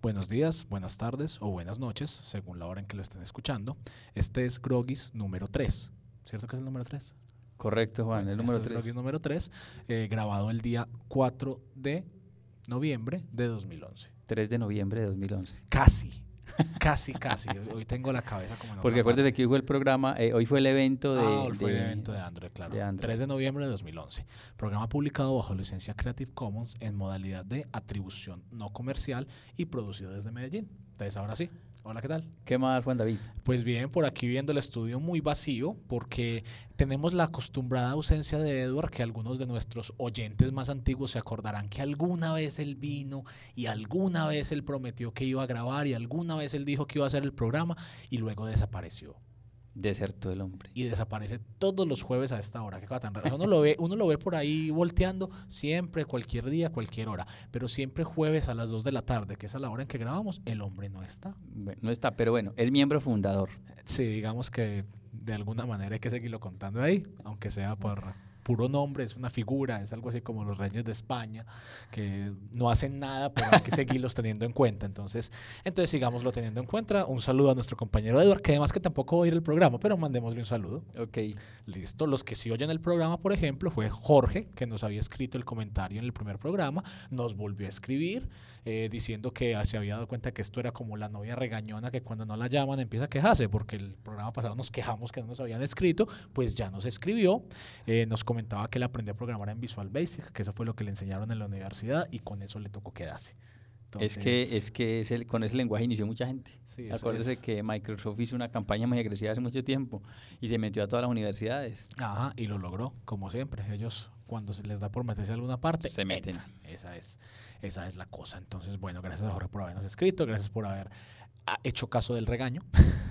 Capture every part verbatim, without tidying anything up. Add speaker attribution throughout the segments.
Speaker 1: Buenos días, buenas tardes o buenas noches, según la hora en que lo estén escuchando. Este es Grogis número tres. ¿Cierto que es el número tres?
Speaker 2: Correcto, Juan, el número
Speaker 1: este
Speaker 2: tres.
Speaker 1: Es Grogis número tres, eh, grabado el día cuatro de noviembre de dos mil once.
Speaker 2: tres de noviembre de dos mil once.
Speaker 1: Casi, casi, casi. Hoy tengo la cabeza como en
Speaker 2: Porque
Speaker 1: otra
Speaker 2: acuérdate
Speaker 1: parte.
Speaker 2: que hoy fue el programa, eh, hoy fue el evento de...
Speaker 1: Ah, hoy fue
Speaker 2: de,
Speaker 1: el evento de Android, claro.
Speaker 2: de Android.
Speaker 1: tres de noviembre de dos mil once. Programa publicado bajo licencia Creative Commons en modalidad de atribución no comercial y producido desde Medellín. Entonces, ahora sí. Hola, ¿qué tal?
Speaker 2: ¿Qué más, Juan David?
Speaker 1: Pues bien, por aquí viendo el estudio muy vacío porque tenemos la acostumbrada ausencia de Edward, que algunos de nuestros oyentes más antiguos se acordarán que alguna vez él vino y alguna vez él prometió que iba a grabar y alguna vez él dijo que iba a hacer el programa y luego desapareció.
Speaker 2: Desertó el hombre.
Speaker 1: Y desaparece todos los jueves a esta hora. Qué cosa tan rara. O sea, uno lo ve, uno lo ve por ahí volteando siempre, cualquier día, cualquier hora. Pero siempre jueves a las dos de la tarde, que es a la hora en que grabamos, el hombre no está.
Speaker 2: Bueno, no está, pero bueno, es miembro fundador.
Speaker 1: Sí, digamos que de alguna manera hay que seguirlo contando ahí, aunque sea por puro nombre, es una figura, es algo así como los reyes de España, que no hacen nada, pero hay que seguirlos teniendo en cuenta. Entonces, entonces sigámoslo teniendo en cuenta. Un saludo a nuestro compañero Edward, que además que tampoco va a ir el programa, pero mandémosle un saludo.
Speaker 2: Ok.
Speaker 1: Listo. Los que sí oyen el programa, por ejemplo, fue Jorge, que nos había escrito el comentario en el primer programa, nos volvió a escribir eh, diciendo que se había dado cuenta que esto era como la novia regañona que cuando no la llaman empieza a quejarse, porque el programa pasado nos quejamos que no nos habían escrito, pues ya nos escribió, eh, nos comentaba que él aprendió a programar en Visual Basic, que eso fue lo que le enseñaron en la universidad y con eso le tocó quedarse.
Speaker 2: Entonces, es que, es que es el, con ese lenguaje inició mucha gente.
Speaker 1: Sí,
Speaker 2: Acuérdese
Speaker 1: es...
Speaker 2: que Microsoft hizo una campaña muy agresiva hace mucho tiempo y se metió a todas las universidades.
Speaker 1: Ajá, y lo logró, como siempre. Ellos, cuando se les da por meterse a alguna parte,
Speaker 2: se meten.
Speaker 1: Entran. Esa es, esa es la cosa. Entonces, bueno, gracias a Jorge por habernos escrito, gracias por haber hecho caso del regaño.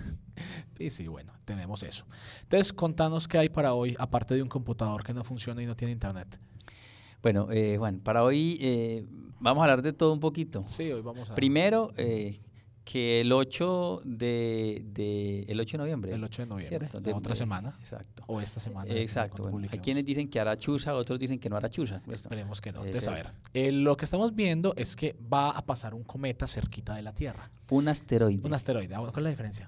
Speaker 1: Y sí, bueno, tenemos eso. Entonces, contanos qué hay para hoy, aparte de un computador que no funciona y no tiene internet.
Speaker 2: Bueno, eh, Juan, para hoy eh, vamos a hablar de todo un poquito.
Speaker 1: Sí, hoy vamos a...
Speaker 2: Primero, eh, que el ocho de, de el ocho de noviembre.
Speaker 1: El ocho de noviembre,
Speaker 2: ¿cierto?
Speaker 1: de, de otra semana.
Speaker 2: Exacto.
Speaker 1: O esta semana.
Speaker 2: Exacto. Bueno, hay quienes dicen que hará chuza, otros dicen que no hará chuza.
Speaker 1: Esperemos que no. Entonces, a ver, eh, lo que estamos viendo es que va a pasar un cometa cerquita de la Tierra.
Speaker 2: Un asteroide.
Speaker 1: Un asteroide. ¿Cuál es la diferencia?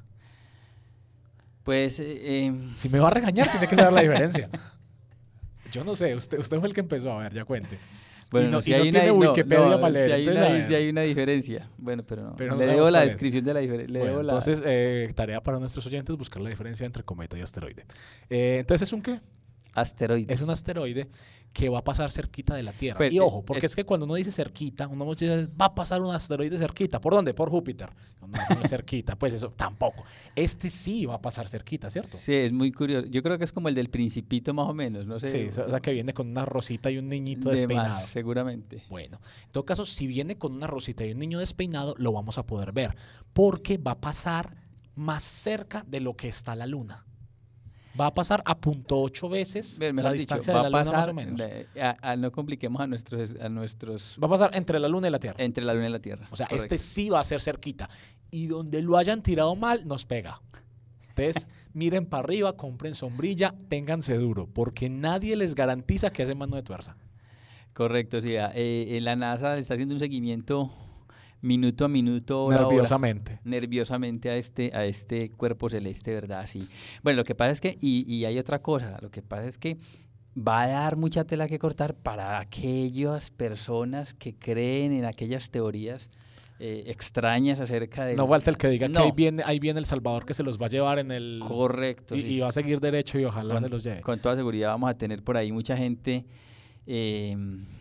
Speaker 2: Pues... Eh, eh,
Speaker 1: si me va a regañar, tiene que saber la diferencia. Yo no sé, usted, usted fue el que empezó, a ver, ya cuente.
Speaker 2: Bueno,
Speaker 1: y no,
Speaker 2: si
Speaker 1: y
Speaker 2: hay
Speaker 1: no tiene
Speaker 2: una,
Speaker 1: Wikipedia
Speaker 2: no,
Speaker 1: para leer.
Speaker 2: Si hay,
Speaker 1: entonces,
Speaker 2: una, si hay una diferencia. Bueno, pero no.
Speaker 1: Pero
Speaker 2: le
Speaker 1: no
Speaker 2: debo la
Speaker 1: es.
Speaker 2: descripción de la diferencia.
Speaker 1: Bueno,
Speaker 2: la...
Speaker 1: entonces, eh, tarea para nuestros oyentes, buscar la diferencia entre cometa y asteroide. Eh, entonces, ¿es un qué?
Speaker 2: Asteroide.
Speaker 1: Es un asteroide que va a pasar cerquita de la Tierra.
Speaker 2: Pero,
Speaker 1: y ojo, porque
Speaker 2: es,
Speaker 1: es que cuando uno dice cerquita, uno dice, va a pasar un asteroide cerquita. ¿Por dónde? Por Júpiter. No, no es cerquita, pues eso tampoco. Este sí va a pasar cerquita, ¿cierto?
Speaker 2: Sí, es muy curioso. Yo creo que es como el del Principito más o menos, no sé.
Speaker 1: Sí, o sea que viene con una rosita y un niñito de despeinado.
Speaker 2: Más, seguramente.
Speaker 1: Bueno, en todo caso, si viene con una rosita y un niño despeinado, lo vamos a poder ver, porque va a pasar más cerca de lo que está la Luna. Va a pasar a punto ocho veces
Speaker 2: Bien,
Speaker 1: la
Speaker 2: dicho,
Speaker 1: distancia
Speaker 2: va
Speaker 1: de la
Speaker 2: a
Speaker 1: Luna
Speaker 2: pasar,
Speaker 1: más o menos.
Speaker 2: A, a, no compliquemos a nuestros, a nuestros...
Speaker 1: Va a pasar entre la Luna y la Tierra.
Speaker 2: Entre la Luna y la Tierra.
Speaker 1: O sea,
Speaker 2: correcto.
Speaker 1: Este sí va a ser cerquita. Y donde lo hayan tirado mal, nos pega. Entonces, miren para arriba, compren sombrilla, ténganse duro, porque nadie les garantiza que hace mano de tuerza.
Speaker 2: Correcto, sí. Eh, la NASA está haciendo un seguimiento minuto a minuto, hora
Speaker 1: nerviosamente.
Speaker 2: A hora, nerviosamente a este, a este cuerpo celeste, ¿verdad? Sí. Bueno, lo que pasa es que, y, y hay otra cosa, lo que pasa es que va a dar mucha tela que cortar para aquellas personas que creen en aquellas teorías eh, extrañas acerca de...
Speaker 1: No falta el que diga
Speaker 2: no.
Speaker 1: que ahí viene, ahí viene el Salvador que se los va a llevar en el...
Speaker 2: Correcto.
Speaker 1: Y,
Speaker 2: sí.
Speaker 1: y va a seguir derecho y ojalá
Speaker 2: con,
Speaker 1: se los lleve.
Speaker 2: Con toda seguridad vamos a tener por ahí mucha gente eh,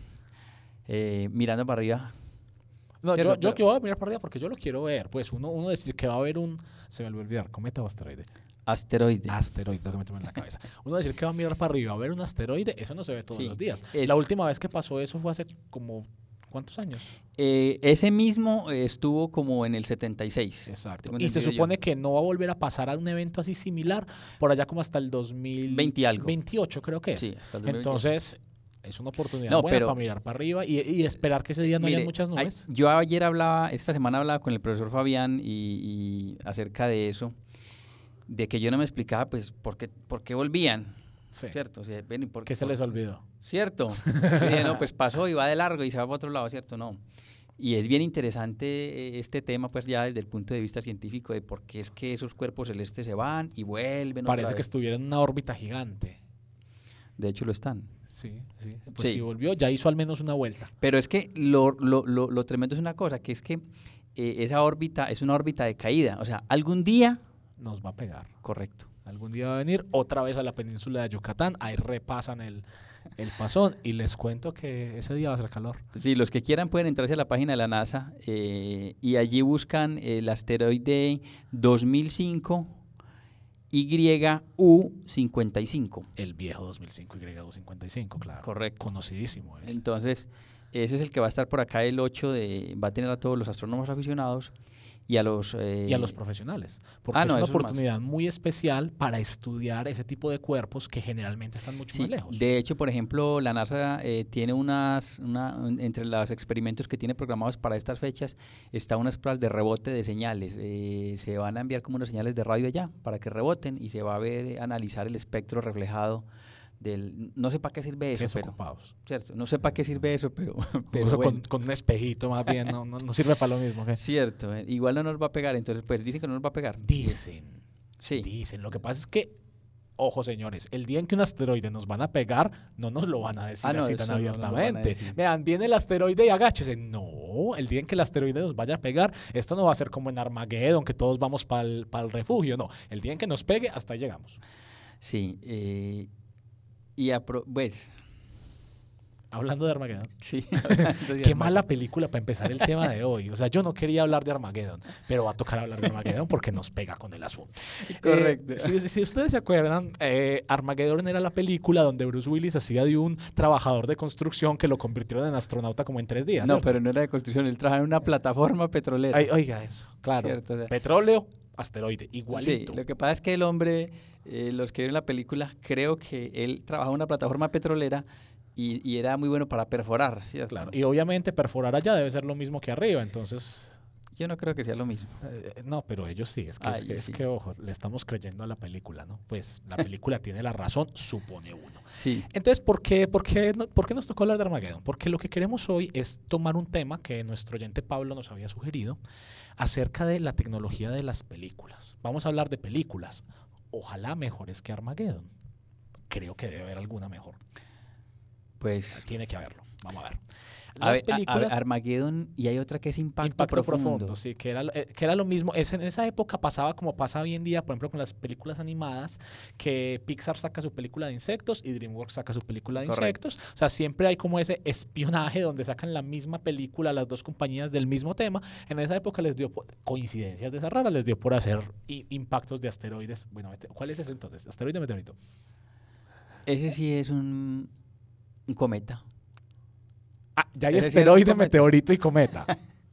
Speaker 2: eh, mirando para arriba.
Speaker 1: No, yo, yo, yo voy a mirar para arriba porque yo lo quiero ver. Pues uno, uno decir que va a haber un... Se me olvidó olvidar, cometa o asteroide.
Speaker 2: Asteroide.
Speaker 1: Asteroide, tengo que meterme en la cabeza. Uno decir que va a mirar para arriba, a ver un asteroide, eso no se ve todos
Speaker 2: sí,
Speaker 1: los días.
Speaker 2: es,
Speaker 1: la última vez que pasó eso fue hace como... ¿Cuántos años?
Speaker 2: Eh, ese mismo eh, estuvo como en el setenta y seis.
Speaker 1: Exacto. Y se supone
Speaker 2: yo.
Speaker 1: que no va a volver a pasar a un evento así similar por allá como hasta el dos mil veinte
Speaker 2: y algo.
Speaker 1: veintiocho creo que es.
Speaker 2: Sí, hasta el
Speaker 1: Entonces... Es una oportunidad
Speaker 2: no,
Speaker 1: buena
Speaker 2: pero,
Speaker 1: para mirar para arriba y, y esperar que ese día no
Speaker 2: mire,
Speaker 1: haya muchas nubes.
Speaker 2: Hay, yo ayer hablaba, esta semana hablaba con el profesor Fabián y, y acerca de eso, de que yo no me explicaba, pues, por qué, por qué volvían,
Speaker 1: sí.
Speaker 2: ¿cierto? O sea, ven, ¿por
Speaker 1: ¿Qué se
Speaker 2: por,
Speaker 1: les olvidó?
Speaker 2: ¿Cierto? Dije, no, pues pasó y va de largo y se va para otro lado, ¿cierto? No. Y es bien interesante este tema, pues ya desde el punto de vista científico, de por qué es que esos cuerpos celestes se van y vuelven otra
Speaker 1: Parece que
Speaker 2: vez.
Speaker 1: estuviera en una órbita gigante.
Speaker 2: De hecho lo están.
Speaker 1: Sí, sí. Pues
Speaker 2: Sí.
Speaker 1: si volvió, ya hizo al menos una vuelta.
Speaker 2: Pero es que lo, lo, lo, lo tremendo es una cosa, que es que eh, esa órbita es una órbita de caída. O sea, algún día...
Speaker 1: Nos va a pegar.
Speaker 2: Correcto.
Speaker 1: Algún día va a venir otra vez a la península de Yucatán, ahí repasan el, el pasón y les cuento que ese día va a ser calor.
Speaker 2: Sí, los que quieran pueden entrarse a la página de la NASA eh, y allí buscan el asteroide dos mil cinco Y U cincuenta y cinco.
Speaker 1: El viejo dos mil cinco Y U cincuenta y cinco, claro.
Speaker 2: Correcto.
Speaker 1: Conocidísimo. Es.
Speaker 2: Entonces, ese es el que va a estar por acá el ocho de... Va a tener a todos los astrónomos aficionados y a los... Eh,
Speaker 1: y a los profesionales. Porque
Speaker 2: ah, no,
Speaker 1: es una
Speaker 2: eso es
Speaker 1: oportunidad muy especial para estudiar ese tipo de cuerpos que generalmente están mucho
Speaker 2: Sí,
Speaker 1: más lejos.
Speaker 2: de hecho, por ejemplo, la NASA eh, tiene unas, una, un- entre los experimentos que tiene programados para estas fechas, está unas pruebas de rebote de señales. Eh, se van a enviar como unas señales de radio allá para que reboten y se va a ver, eh, analizar el espectro reflejado del... No sé para qué sirve eso, pero...
Speaker 1: Desocupados.
Speaker 2: Cierto, no sé para qué sirve eso, pero... pero
Speaker 1: Eso
Speaker 2: bueno.
Speaker 1: con, con un espejito más bien, no, no, no sirve para lo mismo. ¿Qué?
Speaker 2: Cierto, eh, igual no nos va a pegar, entonces pues dicen que no nos va a pegar.
Speaker 1: Dicen,
Speaker 2: Sí,
Speaker 1: dicen. Lo que pasa es que, ojo señores, el día en que un asteroide nos van a pegar, no nos lo van a decir
Speaker 2: Ah, no,
Speaker 1: así
Speaker 2: eso
Speaker 1: tan
Speaker 2: no nos lo van a
Speaker 1: abiertamente.
Speaker 2: decir.
Speaker 1: Vean, viene el asteroide y agáchese. No, el día en que el asteroide nos vaya a pegar, esto no va a ser como en Armageddon, que todos vamos para el refugio. No, el día en que nos pegue, hasta ahí llegamos.
Speaker 2: sí. eh, y apro pues...
Speaker 1: Hablando de Armageddon.
Speaker 2: Sí.
Speaker 1: Qué mala película para empezar el tema de hoy. O sea, yo no quería hablar de Armageddon, pero va a tocar hablar de Armageddon porque nos pega con el asunto.
Speaker 2: Correcto.
Speaker 1: Eh, si, si ustedes se acuerdan, eh, Armageddon era la película donde Bruce Willis hacía de un trabajador de construcción que lo convirtieron en astronauta como en tres días.
Speaker 2: No,
Speaker 1: ¿cierto?
Speaker 2: pero no era de construcción, él trabajaba en una plataforma petrolera.
Speaker 1: Ay, oiga eso, claro.
Speaker 2: Cierto, o sea.
Speaker 1: Petróleo, asteroide,
Speaker 2: Sí,
Speaker 1: igualito.
Speaker 2: lo que pasa es que el hombre, eh, los que vieron la película, creo que él trabajaba en una plataforma petrolera y, y era muy bueno para perforar, ¿cierto?
Speaker 1: Claro. Y obviamente perforar allá debe ser lo mismo que arriba, entonces...
Speaker 2: Yo no creo que sea lo mismo.
Speaker 1: Eh, no, pero ellos sí, es que,
Speaker 2: Ah,
Speaker 1: es, que,
Speaker 2: ellos
Speaker 1: es
Speaker 2: sí.
Speaker 1: que, ojo, le estamos creyendo a la película, ¿no? Pues la película tiene la razón, supone uno.
Speaker 2: Sí,
Speaker 1: Entonces, ¿por qué, por, qué, no- ¿por qué nos tocó hablar de Armageddon? Porque lo que queremos hoy es tomar un tema que nuestro oyente Pablo nos había sugerido acerca de la tecnología de las películas. Vamos a hablar de películas, ojalá mejores que Armageddon. Creo que debe haber alguna mejor.
Speaker 2: pues...
Speaker 1: Tiene que haberlo. Vamos a ver.
Speaker 2: A
Speaker 1: Las
Speaker 2: ver, a- a-
Speaker 1: películas...
Speaker 2: Armageddon y hay otra que es Impacto,
Speaker 1: Impacto profundo.
Speaker 2: profundo.
Speaker 1: sí, que era, eh, que era lo mismo. Es, en esa época pasaba como pasa hoy en día, por ejemplo, con las películas animadas, que Pixar saca su película de insectos y DreamWorks saca su película de
Speaker 2: Correcto.
Speaker 1: insectos. O sea, siempre hay como ese espionaje donde sacan la misma película, las dos compañías del mismo tema. En esa época les dio, por, coincidencias de esa rara, les dio por hacer i- impactos de asteroides. Bueno, mete- ¿cuál es ese entonces? ¿Asteroide o meteorito?
Speaker 2: Ese sí es un, un cometa.
Speaker 1: Ah, ya hay
Speaker 2: Ese sí era un
Speaker 1: asteroide,
Speaker 2: cometa.
Speaker 1: meteorito y cometa.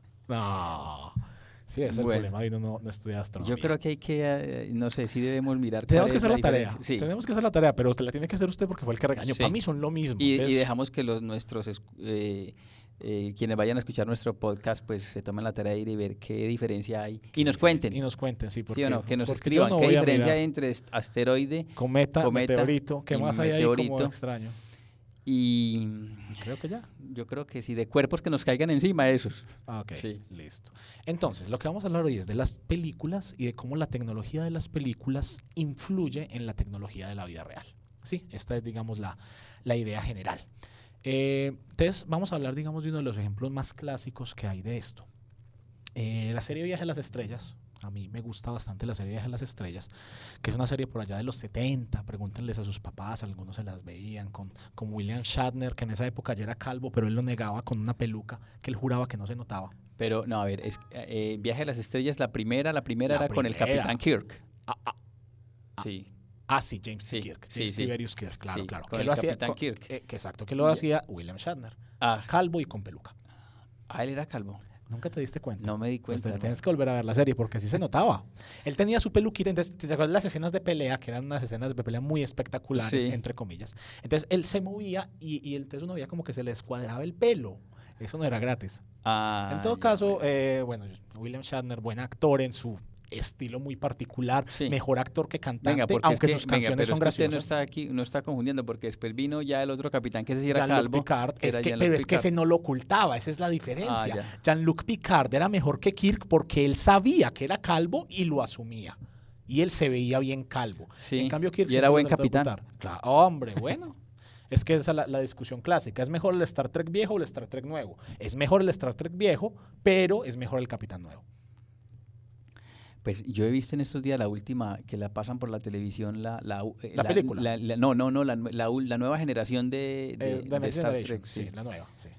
Speaker 1: No. Sí, ese es el
Speaker 2: Bueno.
Speaker 1: problema de uno no, no estudia astronomía.
Speaker 2: Yo creo que hay que, eh, no sé, sí debemos mirar
Speaker 1: Tenemos
Speaker 2: cuál
Speaker 1: que
Speaker 2: es
Speaker 1: hacer la, tarea.
Speaker 2: diferencia. Sí.
Speaker 1: Tenemos que hacer la tarea, pero usted la tiene que hacer usted porque fue el que regañó.
Speaker 2: Sí.
Speaker 1: Para mí son lo mismo.
Speaker 2: Y, y
Speaker 1: entonces-
Speaker 2: dejamos que los nuestros es- eh, eh, quienes vayan a escuchar nuestro podcast pues se tomen la tarea de ir y ver qué diferencia hay y nos cuenten,
Speaker 1: Y nos cuenten, sí. Porque,
Speaker 2: ¿sí o no? Que nos
Speaker 1: porque yo
Speaker 2: escriban
Speaker 1: no
Speaker 2: qué
Speaker 1: voy a
Speaker 2: diferencia
Speaker 1: mirar.
Speaker 2: hay entre est- asteroide
Speaker 1: Cometa,
Speaker 2: cometa
Speaker 1: meteorito. ¿Qué
Speaker 2: y
Speaker 1: más hay ahí como
Speaker 2: meteorito.
Speaker 1: extraño?
Speaker 2: y
Speaker 1: Creo que ya.
Speaker 2: yo creo que sí, de cuerpos que nos caigan encima esos.
Speaker 1: Ah, ok,
Speaker 2: Sí.
Speaker 1: listo. Entonces, lo que vamos a hablar hoy es de las películas y de cómo la tecnología de las películas influye en la tecnología de la vida real. Sí, esta es, digamos, la, la idea general. Eh, entonces, vamos a hablar, digamos, de uno de los ejemplos más clásicos que hay de esto. Eh, la serie Viaje a las Estrellas. A mí me gusta bastante la serie Viaje a las Estrellas, que es una serie por allá de los setenta. Pregúntenles a sus papás, algunos se las veían con, con William Shatner, que en esa época ya era calvo, pero él lo negaba con una peluca que él juraba que no se notaba.
Speaker 2: Pero no, a ver, es, eh, Viaje a las Estrellas, la primera, la primera
Speaker 1: La
Speaker 2: era con el
Speaker 1: primera.
Speaker 2: Capitán Kirk.
Speaker 1: Ah, ah, ah.
Speaker 2: Sí.
Speaker 1: Ah, sí, James
Speaker 2: Sí,
Speaker 1: T. Kirk.
Speaker 2: sí,
Speaker 1: James
Speaker 2: sí.
Speaker 1: Tiberius Kirk, claro,
Speaker 2: Sí,
Speaker 1: claro.
Speaker 2: con
Speaker 1: Que
Speaker 2: el
Speaker 1: lo hacía,
Speaker 2: Capitán
Speaker 1: con-
Speaker 2: Kirk.
Speaker 1: eh, que exacto, que lo
Speaker 2: Y-
Speaker 1: hacía William Shatner,
Speaker 2: Ah,
Speaker 1: calvo y con peluca.
Speaker 2: ah, él era calvo.
Speaker 1: ¿Nunca te diste cuenta?
Speaker 2: No me di
Speaker 1: Pues
Speaker 2: cuenta.
Speaker 1: te-
Speaker 2: ¿no?
Speaker 1: tienes que volver a ver la serie porque sí se notaba. Él tenía su peluquita, entonces te acuerdas las escenas de pelea, que eran unas escenas de pelea muy espectaculares,
Speaker 2: Sí.
Speaker 1: entre comillas. Entonces él se movía y, y entonces uno veía como que se le escuadraba el pelo. Eso no era gratis.
Speaker 2: Ah,
Speaker 1: En todo
Speaker 2: ya,
Speaker 1: caso,
Speaker 2: bueno.
Speaker 1: eh, bueno, William Shatner, buen actor en su estilo muy particular,
Speaker 2: Sí.
Speaker 1: mejor actor que cantante,
Speaker 2: Venga, porque
Speaker 1: aunque
Speaker 2: es que,
Speaker 1: sus
Speaker 2: venga,
Speaker 1: canciones
Speaker 2: pero
Speaker 1: son
Speaker 2: es que usted no
Speaker 1: graciosas.
Speaker 2: está aquí, no está confundiendo, porque después vino ya el otro capitán que ese sí era
Speaker 1: Jean-Luc
Speaker 2: calvo.
Speaker 1: Picard,
Speaker 2: que
Speaker 1: es
Speaker 2: era
Speaker 1: que,
Speaker 2: Jean-Luc
Speaker 1: pero es que
Speaker 2: Picard.
Speaker 1: ese no lo ocultaba, esa es la
Speaker 2: Ah,
Speaker 1: diferencia.
Speaker 2: ya.
Speaker 1: Jean-Luc Picard era mejor que Kirk porque él sabía que era calvo y lo asumía. Y él se veía bien calvo.
Speaker 2: Sí,
Speaker 1: En cambio, Kirk
Speaker 2: y era
Speaker 1: siempre
Speaker 2: buen
Speaker 1: lo trató de
Speaker 2: capitán.
Speaker 1: ocultar. Claro, hombre, bueno. Es que esa es la, la discusión clásica. ¿Es mejor el Star Trek viejo o el Star Trek nuevo? Es mejor el Star Trek viejo, pero es mejor el capitán nuevo.
Speaker 2: Pues yo he visto en estos días la última que la pasan por la televisión, la, la, eh,
Speaker 1: La película.
Speaker 2: la- la- no, no, no, la, nue- la u- la nueva generación de, de-
Speaker 1: Eh,
Speaker 2: de
Speaker 1: The Next
Speaker 2: Star
Speaker 1: Generation,
Speaker 2: Trek.
Speaker 1: sí,
Speaker 2: Sí.
Speaker 1: la nueva, sí.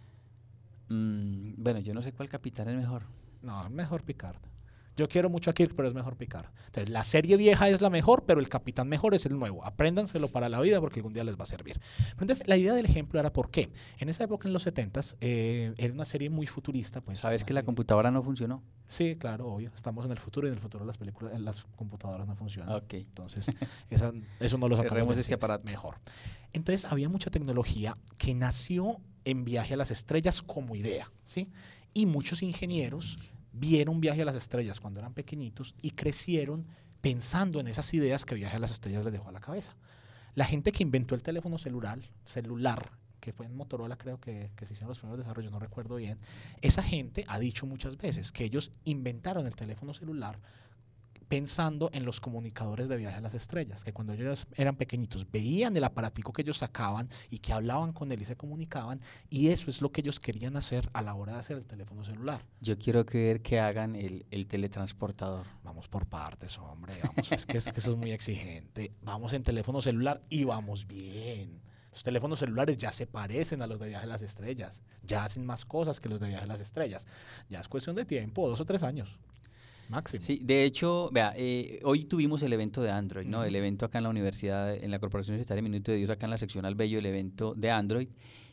Speaker 2: Mm, bueno, yo no sé cuál capitán es mejor.
Speaker 1: No, mejor Picard. Yo quiero mucho a Kirk, pero es mejor Picard. Entonces, la serie vieja es la mejor, pero el capitán mejor es el nuevo. Apréndanselo para la vida porque algún día les va a servir. Pero entonces, la idea del ejemplo era por qué. En esa época, en los setentas, eh, era una serie muy futurista. Pues,
Speaker 2: ¿Sabes
Speaker 1: una
Speaker 2: que la
Speaker 1: serie-
Speaker 2: computadora no funcionó?
Speaker 1: Sí, claro, obvio. Estamos en el futuro y en el futuro las películas, en las computadoras no funcionan.
Speaker 2: Ok.
Speaker 1: Entonces, esa- eso no lo sacamos
Speaker 2: Cerremos
Speaker 1: del
Speaker 2: este
Speaker 1: cine.
Speaker 2: aparato.
Speaker 1: Mejor. Entonces, había mucha tecnología que nació en Viaje a las Estrellas como idea, ¿sí? Y muchos ingenieros vieron Viaje a las Estrellas cuando eran pequeñitos y crecieron pensando en esas ideas que Viaje a las Estrellas les dejó a la cabeza. La gente que inventó el teléfono celular, celular que fue en Motorola, creo que, que se hicieron los primeros desarrollos, no recuerdo bien, esa gente ha dicho muchas veces que ellos inventaron el teléfono celular pensando en los comunicadores de Viaje a las Estrellas, que cuando ellos eran pequeñitos veían el aparatico que ellos sacaban y que hablaban con él y se comunicaban, y eso es lo que ellos querían hacer a la hora de hacer el teléfono celular.
Speaker 2: Yo quiero que ver que hagan el, el teletransportador.
Speaker 1: Vamos por partes, hombre, vamos, es, que, es que eso es muy exigente. Vamos en teléfono celular y vamos bien. Los teléfonos celulares ya se parecen a los de Viaje a las Estrellas, ya hacen más cosas que los de Viaje a las Estrellas. Ya es cuestión de tiempo, dos o tres años. Máximo.
Speaker 2: Sí, de hecho, vea, eh, hoy tuvimos el evento de Android, ¿no?
Speaker 1: Ujú.
Speaker 2: El evento acá en la universidad, en la Corporación Universitaria Minuto de Dios, acá en la sección Albello, el evento de Android.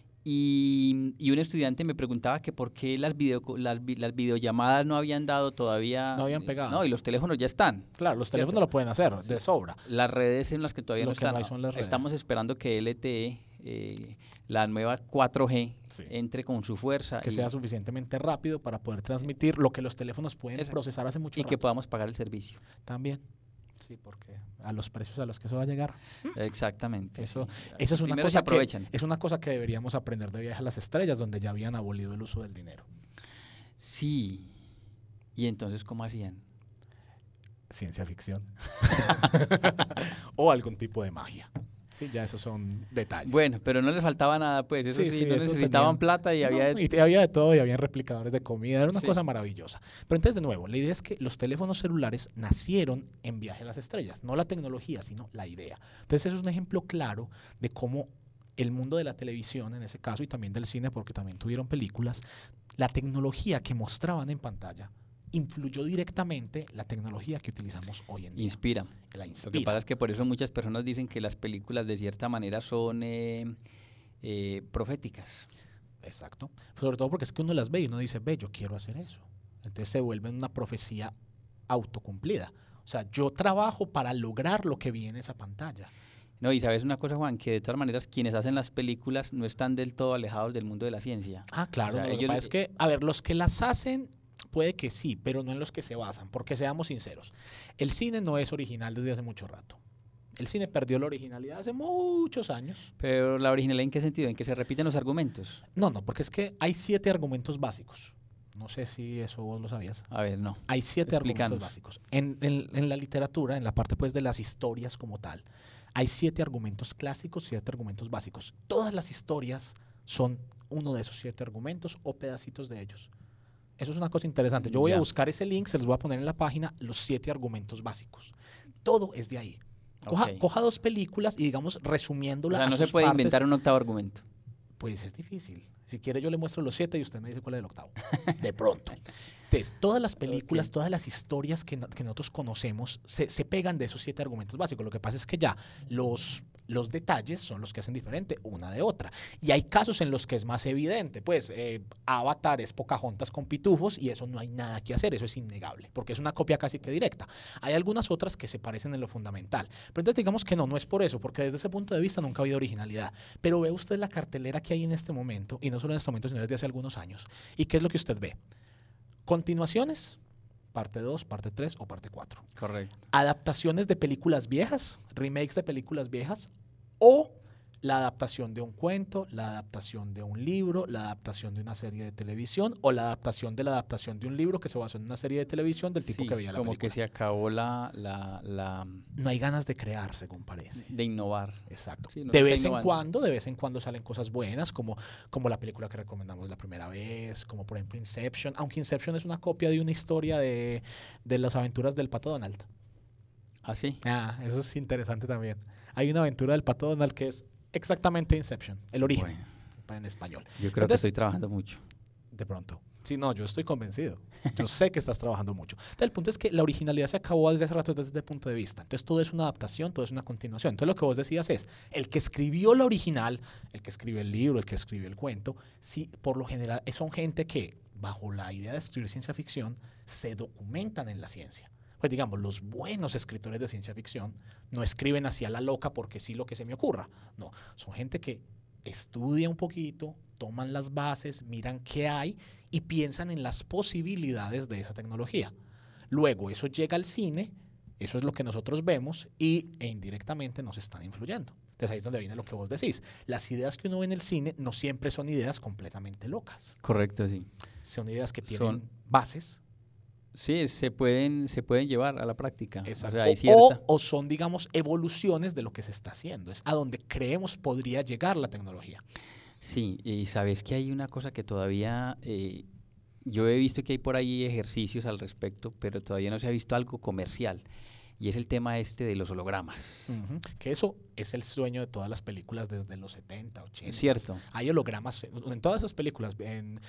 Speaker 2: Y, y un estudiante me preguntaba que por qué las, video, las, vi- las videollamadas no habían dado todavía.
Speaker 1: No habían pegado.
Speaker 2: No, y los teléfonos ya están.
Speaker 1: Claro, los teléfonos
Speaker 2: ¿Cierto?
Speaker 1: lo pueden hacer de sobra.
Speaker 2: Las redes en las que todavía
Speaker 1: Lo
Speaker 2: no
Speaker 1: que no
Speaker 2: están.
Speaker 1: hay son las redes.
Speaker 2: Estamos esperando que L T E, eh, la nueva cuatro G,
Speaker 1: Sí.
Speaker 2: entre con su fuerza
Speaker 1: Que
Speaker 2: y,
Speaker 1: sea suficientemente rápido para poder transmitir lo que los teléfonos pueden
Speaker 2: Exacto.
Speaker 1: procesar hace mucho
Speaker 2: y que
Speaker 1: rato.
Speaker 2: podamos pagar el servicio.
Speaker 1: También. Sí, porque a los precios a los que eso va a llegar.
Speaker 2: Exactamente.
Speaker 1: Eso,
Speaker 2: sí.
Speaker 1: esa es una
Speaker 2: Primero se
Speaker 1: cosa que
Speaker 2: aprovechan.
Speaker 1: es una cosa que deberíamos aprender de Viaje a las Estrellas, donde ya habían abolido el uso del dinero.
Speaker 2: Sí. ¿Y entonces cómo hacían?
Speaker 1: Ciencia ficción. O algún tipo de magia. Sí, ya esos son detalles.
Speaker 2: Bueno, pero no les faltaba nada, pues. Eso sí,
Speaker 1: Sí, sí,
Speaker 2: no
Speaker 1: eso
Speaker 2: necesitaban
Speaker 1: tenían-
Speaker 2: plata y
Speaker 1: No,
Speaker 2: había...
Speaker 1: y te- había de todo y había replicadores de comida, era una
Speaker 2: Sí.
Speaker 1: cosa maravillosa. Pero entonces, de nuevo, la idea es que los teléfonos celulares nacieron en Viaje a las Estrellas, no la tecnología, sino la idea. Entonces, eso es un ejemplo claro de cómo el mundo de la televisión, en ese caso, y también del cine, porque también tuvieron películas, la tecnología que mostraban en pantalla influyó directamente la tecnología que utilizamos hoy en día.
Speaker 2: Inspira.
Speaker 1: La
Speaker 2: Lo que
Speaker 1: inspira.
Speaker 2: pasa es que por eso muchas personas dicen que las películas de cierta manera son eh, eh, proféticas.
Speaker 1: Exacto. Sobre todo porque es que uno las ve y uno dice, ve, yo quiero hacer eso. Entonces se vuelve una profecía autocumplida. O sea, yo trabajo para lograr lo que vi en esa pantalla.
Speaker 2: No, y sabes una cosa, Juan, que de todas maneras quienes hacen las películas no están del todo alejados del mundo de la ciencia.
Speaker 1: Ah, claro.
Speaker 2: O sea,
Speaker 1: no, lo que
Speaker 2: ellos-
Speaker 1: pasa es que, a ver, los que las hacen, puede que sí, pero no en los que se basan, porque seamos sinceros, el cine no es original desde hace mucho rato. El cine perdió la originalidad hace muchos años.
Speaker 2: Pero la originalidad, ¿en qué sentido? ¿En que se repiten los argumentos?
Speaker 1: No, no, porque es que hay siete argumentos básicos. No sé si eso vos lo sabías.
Speaker 2: A ver, no.
Speaker 1: Hay siete
Speaker 2: Explícanos.
Speaker 1: argumentos básicos. En, en- en la literatura, en la parte pues de las historias como tal, hay siete argumentos clásicos, siete argumentos básicos. Todas las historias son uno de esos siete argumentos o pedacitos de ellos. Eso es una cosa interesante. Yo voy
Speaker 2: Ya.
Speaker 1: a buscar ese link, se los voy a poner en la página, los siete argumentos básicos. Todo es de ahí. Coja,
Speaker 2: Ok.
Speaker 1: coja dos películas y digamos
Speaker 2: O
Speaker 1: resumiéndola
Speaker 2: sea,
Speaker 1: a
Speaker 2: no se
Speaker 1: sus
Speaker 2: puede
Speaker 1: partes,
Speaker 2: inventar un octavo argumento.
Speaker 1: pues es difícil. Si quiere yo le muestro los siete y usted me dice cuál es el octavo. De pronto. Entonces, todas las películas,
Speaker 2: Ok.
Speaker 1: todas las historias que, no- que nosotros conocemos se, se pegan de esos siete argumentos básicos. Lo que pasa es que ya los, los detalles son los que hacen diferente una de otra. Y hay casos en los que es más evidente. Pues eh, Avatar es Pocahontas con pitufos y eso no hay nada que hacer. Eso es innegable, porque es una copia casi que directa. Hay algunas otras que se parecen en lo fundamental. Pero entonces digamos que no, no es por eso, porque desde ese punto de vista nunca ha habido originalidad. Pero ve usted la cartelera que hay en este momento, y no solo en este momento, sino desde hace algunos años. ¿Y qué es lo que usted ve? Continuaciones, parte dos, parte tres o parte cuatro.
Speaker 2: Correcto.
Speaker 1: Adaptaciones de películas viejas, remakes de películas viejas, o la adaptación de un cuento, la adaptación de un libro, la adaptación de una serie de televisión, o la adaptación de la adaptación de un libro que se basó en una serie de televisión del tipo
Speaker 2: Sí,
Speaker 1: que veía la
Speaker 2: como
Speaker 1: película.
Speaker 2: que se acabó la, la, la
Speaker 1: No hay ganas de crear, según parece.
Speaker 2: de innovar.
Speaker 1: Exacto.
Speaker 2: Sí, no
Speaker 1: de
Speaker 2: se está
Speaker 1: vez en
Speaker 2: innovando.
Speaker 1: cuando, de vez en cuando salen cosas buenas, como, como la película que recomendamos la primera vez, como por ejemplo Inception, aunque Inception es una copia de una historia de, de las aventuras del Pato Donald.
Speaker 2: ¿Ah, sí?
Speaker 1: Ah, eso es interesante también. Hay una aventura del Pato Donald que es exactamente Inception, el origen,
Speaker 2: Bueno,
Speaker 1: en español.
Speaker 2: yo creo
Speaker 1: Entonces,
Speaker 2: que estoy trabajando mucho.
Speaker 1: de pronto. Sí, no, yo estoy convencido. Yo sé que estás trabajando mucho. Entonces, el punto es que la originalidad se acabó desde hace rato desde este punto de vista. Entonces, todo es una adaptación, todo es una continuación. Entonces, lo que vos decías es, el que escribió la original, el que escribió el libro, el que escribió el cuento, sí, por lo general son gente que, bajo la idea de escribir ciencia ficción, se documentan en la ciencia. Pues digamos, los buenos escritores de ciencia ficción no escriben así a la loca porque sí lo que se me ocurra. No, son gente que estudia un poquito, toman las bases, miran qué hay y piensan en las posibilidades de esa tecnología. Luego eso llega al cine, eso es lo que nosotros vemos y e indirectamente nos están influyendo. Entonces ahí es donde viene lo que vos decís. Las ideas que uno ve en el cine no siempre son ideas completamente locas.
Speaker 2: Correcto, sí.
Speaker 1: Son ideas que tienen
Speaker 2: Son-
Speaker 1: bases.
Speaker 2: Sí, se pueden, se pueden llevar a la práctica.
Speaker 1: Exacto.
Speaker 2: O sea, hay
Speaker 1: O-
Speaker 2: cierta...
Speaker 1: o, o son, digamos, evoluciones de lo que se está haciendo. Es a donde creemos podría llegar la tecnología.
Speaker 2: Sí, y sabes que hay una cosa que todavía... eh, yo he visto que hay por ahí ejercicios al respecto, pero todavía no se ha visto algo comercial. Y es el tema este de los hologramas.
Speaker 1: Ujú. Que eso es el sueño de todas las películas desde los setenta, ochenta.
Speaker 2: Es cierto.
Speaker 1: Hay hologramas en todas esas películas, en,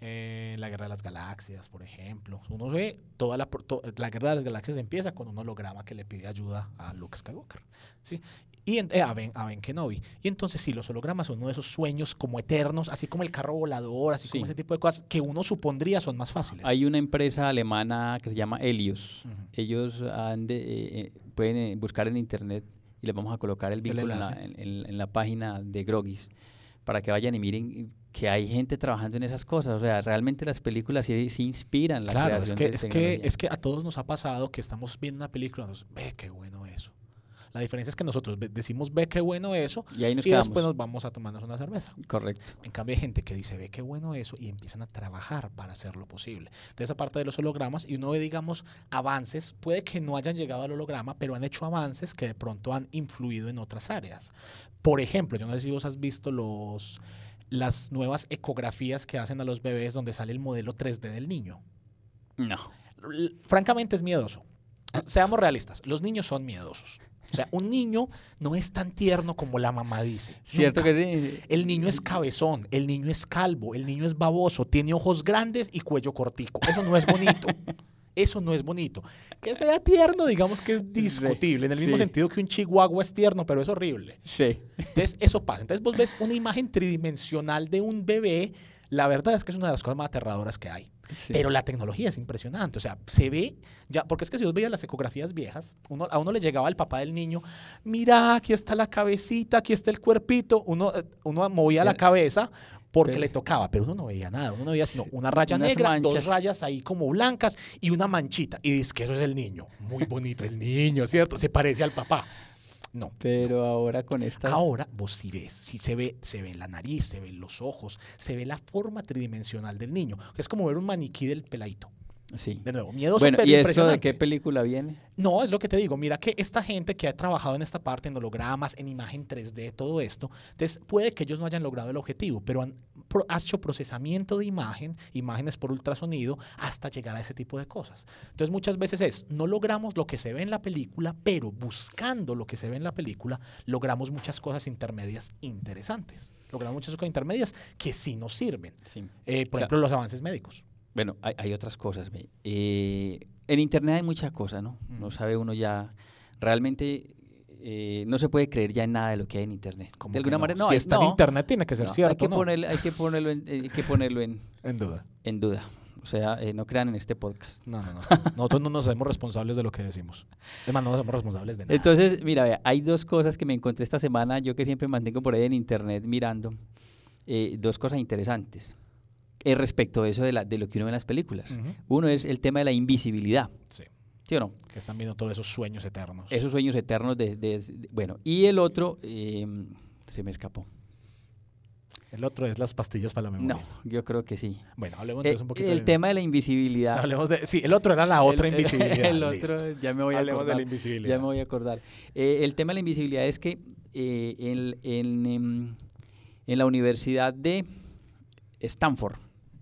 Speaker 1: en La Guerra de las Galaxias, por ejemplo. Uno ve toda la, to- la Guerra de las Galaxias empieza con un holograma que le pide ayuda a Luke Skywalker, ¿sí? Y en- eh, a, Ben, a Ben Kenobi. Y entonces sí, los hologramas son uno de esos sueños como eternos, así como el carro volador, así como
Speaker 2: Sí.
Speaker 1: ese tipo de cosas que uno supondría son más fáciles.
Speaker 2: Hay una empresa alemana que se llama Helios.
Speaker 1: Ujú.
Speaker 2: Ellos han de, eh, eh, pueden eh, buscar en internet y les vamos a colocar el vínculo en la,
Speaker 1: enlace.
Speaker 2: en- en- en la página de Grogis para que vayan y miren que hay gente trabajando en esas cosas. O sea, realmente las películas sí, sí inspiran la
Speaker 1: Claro, es
Speaker 2: creación
Speaker 1: que,
Speaker 2: de
Speaker 1: es, que,
Speaker 2: tecnología.
Speaker 1: es que a todos nos ha pasado que estamos viendo una película y nos ve qué bueno eso. La diferencia es que nosotros ve- decimos ve qué bueno eso
Speaker 2: Y ahí nos
Speaker 1: y
Speaker 2: quedamos.
Speaker 1: después nos vamos a tomarnos una cerveza.
Speaker 2: Correcto.
Speaker 1: En cambio hay gente que dice ve qué bueno eso y empiezan a trabajar para hacerlo posible. De esa parte de los hologramas y uno ve, digamos, avances, puede que no hayan llegado al holograma, pero han hecho avances que de pronto han influido en otras áreas. Por ejemplo, yo no sé si vos has visto los, las nuevas ecografías que hacen a los bebés donde sale el modelo tres D del niño.
Speaker 2: No.
Speaker 1: L- francamente es miedoso. Seamos realistas, los niños son miedosos. O sea, un niño no es tan tierno como la mamá dice.
Speaker 2: Cierto
Speaker 1: Nunca.
Speaker 2: que sí.
Speaker 1: El niño es cabezón, el niño es calvo, el niño es baboso, tiene ojos grandes y cuello cortico. Eso no es bonito. Eso no es bonito. Que sea tierno, digamos que es discutible, en el mismo
Speaker 2: sí.
Speaker 1: sentido que un chihuahua es tierno, pero es horrible.
Speaker 2: Sí.
Speaker 1: Entonces, eso pasa. Entonces, vos ves una imagen tridimensional de un bebé, la verdad es que es una de las cosas más aterradoras que hay.
Speaker 2: Sí.
Speaker 1: Pero la tecnología es impresionante, o sea, se ve, ya, porque es que si vos veías las ecografías viejas, uno, a uno le llegaba el papá del niño, mira, aquí está la cabecita, aquí está el cuerpito, uno, eh, uno movía la
Speaker 2: Pero-
Speaker 1: cabeza porque
Speaker 2: pero-
Speaker 1: le tocaba, pero uno no veía nada, uno no veía sino una raya
Speaker 2: Unas
Speaker 1: negra, dos
Speaker 2: manchas.
Speaker 1: rayas ahí como blancas y una manchita, y dices que eso es el niño, muy bonito el niño, ¿cierto? Se parece al papá. No.
Speaker 2: Pero ahora con esta...
Speaker 1: Ahora vos sí ves, sí se ve, se ve la nariz, se ven los ojos, se ve la forma tridimensional del niño. Es como ver un maniquí del peladito.
Speaker 2: Sí.
Speaker 1: De nuevo, miedoso,
Speaker 2: Bueno,
Speaker 1: pero
Speaker 2: ¿y esto de
Speaker 1: impresionante.
Speaker 2: qué película viene?
Speaker 1: No, es lo que te digo. Mira que esta gente que ha trabajado en esta parte, en hologramas, en imagen tres D, todo esto, entonces puede que ellos no hayan logrado el objetivo, pero han pro- ha hecho procesamiento de imagen, imágenes por ultrasonido, hasta llegar a ese tipo de cosas. Entonces muchas veces es, no logramos lo que se ve en la película, pero buscando lo que se ve en la película, logramos muchas cosas intermedias interesantes. Logramos muchas cosas intermedias que sí nos sirven.
Speaker 2: Sí.
Speaker 1: Eh, por
Speaker 2: O sea,
Speaker 1: ejemplo, los avances médicos.
Speaker 2: Bueno, hay, hay otras cosas. Ve. Eh, en Internet hay muchas cosas, ¿no?
Speaker 1: Mm.
Speaker 2: No sabe uno ya... Realmente eh, no se puede creer ya en nada de lo que hay en Internet.
Speaker 1: Como
Speaker 2: De
Speaker 1: que
Speaker 2: alguna
Speaker 1: no.
Speaker 2: manera, no.
Speaker 1: si
Speaker 2: hay-
Speaker 1: está
Speaker 2: no,
Speaker 1: en internet tiene que ser
Speaker 2: no,
Speaker 1: cierto,
Speaker 2: hay que,
Speaker 1: ¿no?
Speaker 2: ponerle, hay que ponerlo, en, eh, hay que ponerlo en,
Speaker 1: En duda.
Speaker 2: en duda. O sea, eh, no crean en este podcast.
Speaker 1: No, no, no. Nosotros no nos hacemos responsables de lo que decimos. Es más, no nos hacemos responsables de nada.
Speaker 2: Entonces, mira, vea, hay dos cosas que me encontré esta semana, yo que siempre mantengo por ahí en Internet mirando. eh, dos cosas interesantes. es respecto de eso de, la, de lo que uno ve en las películas.
Speaker 1: Ujú.
Speaker 2: Uno es el tema de la invisibilidad,
Speaker 1: Sí,
Speaker 2: ¿sí o no?
Speaker 1: que están viendo todos esos sueños eternos.
Speaker 2: Esos sueños eternos de... de- de- bueno, y el otro, eh, se me escapó.
Speaker 1: El otro es las pastillas para la memoria.
Speaker 2: No, yo creo que sí.
Speaker 1: Bueno, hablemos
Speaker 2: Eh,
Speaker 1: entonces un poquito
Speaker 2: el
Speaker 1: de...
Speaker 2: tema de la invisibilidad.
Speaker 1: Hablemos de... Sí, el otro era la otra
Speaker 2: El-
Speaker 1: invisibilidad.
Speaker 2: El,
Speaker 1: listo.
Speaker 2: otro, ya me voy a
Speaker 1: Hablemos
Speaker 2: acordar.
Speaker 1: de la invisibilidad.
Speaker 2: Ya me voy a acordar. Eh, el tema de la invisibilidad es que eh, en, en, em, en la Universidad de Stanford,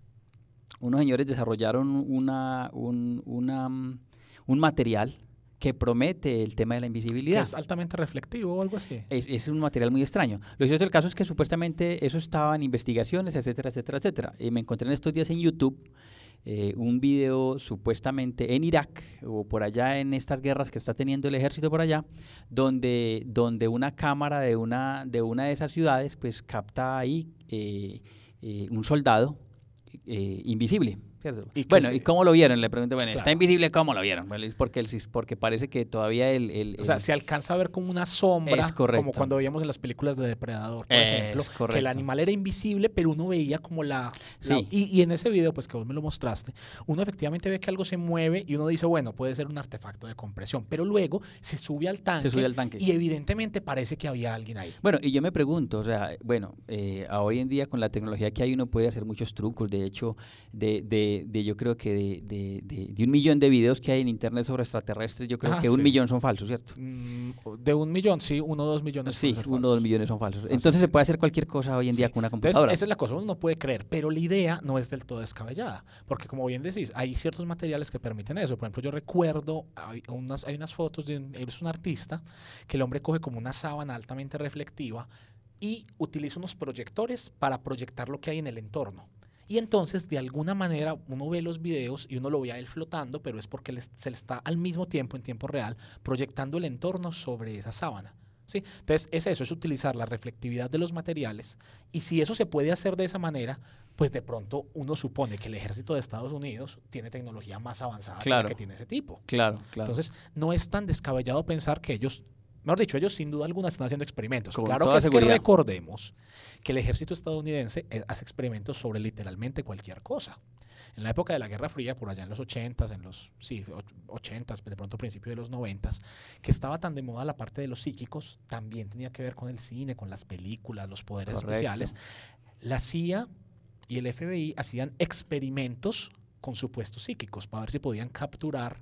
Speaker 2: unos señores desarrollaron una, un, una, mm, un material que promete el tema de la
Speaker 1: Que
Speaker 2: invisibilidad.
Speaker 1: es altamente reflectivo o algo así.
Speaker 2: Es, es un material muy extraño. Lo cierto del caso es que supuestamente eso estaba en investigaciones, etcétera, etcétera, etcétera. Y me encontré en estos días en YouTube eh, un video supuestamente en Irak o por allá en estas guerras que está teniendo el ejército por allá, donde, donde una cámara de una, de una de esas ciudades pues capta ahí eh, eh, un soldado eh, invisible. ¿Cierto?
Speaker 1: ¿Y qué
Speaker 2: Bueno,
Speaker 1: se-
Speaker 2: ¿y cómo lo vieron? Le pregunté, bueno, ¿está
Speaker 1: Claro.
Speaker 2: invisible? ¿Cómo lo vieron? Bueno, es porque, el, sis- porque parece que todavía el... el-
Speaker 1: O sea,
Speaker 2: el-
Speaker 1: se alcanza a ver como una sombra,
Speaker 2: Es correcto.
Speaker 1: como cuando veíamos en las películas de Depredador, por
Speaker 2: Es
Speaker 1: ejemplo, que el
Speaker 2: correcto.
Speaker 1: animal era invisible, pero uno veía como la... la-
Speaker 2: Sí.
Speaker 1: y, y en ese video, pues que vos me lo mostraste, uno efectivamente ve que algo se mueve y uno dice, bueno, puede ser un artefacto de compresión, pero luego se sube al tanque,
Speaker 2: Se sube al tanque.
Speaker 1: y evidentemente parece que había alguien ahí.
Speaker 2: Bueno, y yo me pregunto, o sea, bueno, eh, a hoy en día con la tecnología que hay uno puede hacer muchos trucos, de hecho, de, de, de yo creo que de, de, de- de un millón de videos que hay en internet sobre extraterrestres, yo creo
Speaker 1: Ah,
Speaker 2: que un
Speaker 1: sí.
Speaker 2: millón son falsos, ¿cierto?
Speaker 1: Mm, de un millón, sí, uno o dos millones.
Speaker 2: Sí,
Speaker 1: pueden ser
Speaker 2: uno o
Speaker 1: falsos.
Speaker 2: dos millones son falsos.
Speaker 1: Fácilmente.
Speaker 2: Entonces se puede hacer cualquier cosa hoy en día
Speaker 1: Sí.
Speaker 2: con una
Speaker 1: Entonces,
Speaker 2: computadora.
Speaker 1: esa es la cosa, uno no puede creer, pero la idea no es del todo descabellada, porque como bien decís, hay ciertos materiales que permiten eso. Por ejemplo, yo recuerdo, hay unas, hay unas fotos de un, es un artista, que el hombre coge como una sábana altamente reflectiva y utiliza unos proyectores para proyectar lo que hay en el entorno. Y entonces, de alguna manera, uno ve los videos y uno lo ve a él flotando, pero es porque le- se le está al mismo tiempo, en tiempo real, proyectando el entorno sobre esa sábana. ¿Sí? Entonces, es eso, es utilizar la reflectividad de los materiales. Y si eso se puede hacer de esa manera, pues de pronto uno supone que el ejército de Estados Unidos tiene tecnología más avanzada que la
Speaker 2: Claro.
Speaker 1: que tiene ese tipo.
Speaker 2: Claro, claro.
Speaker 1: Entonces, no es tan descabellado pensar que ellos, mejor dicho, ellos sin duda alguna están haciendo experimentos.
Speaker 2: Con
Speaker 1: Claro
Speaker 2: toda
Speaker 1: que es
Speaker 2: seguridad.
Speaker 1: que recordemos que el ejército estadounidense eh, hace experimentos sobre literalmente cualquier cosa. En la época de la Guerra Fría, por allá en los ochentas, en los sí, och- ochentas, de pronto principio de los noventas, que estaba tan de moda la parte de los psíquicos, también tenía que ver con el cine, con las películas, los poderes
Speaker 2: Correcto.
Speaker 1: especiales. La C I A y el F B I hacían experimentos con supuestos psíquicos para ver si podían capturar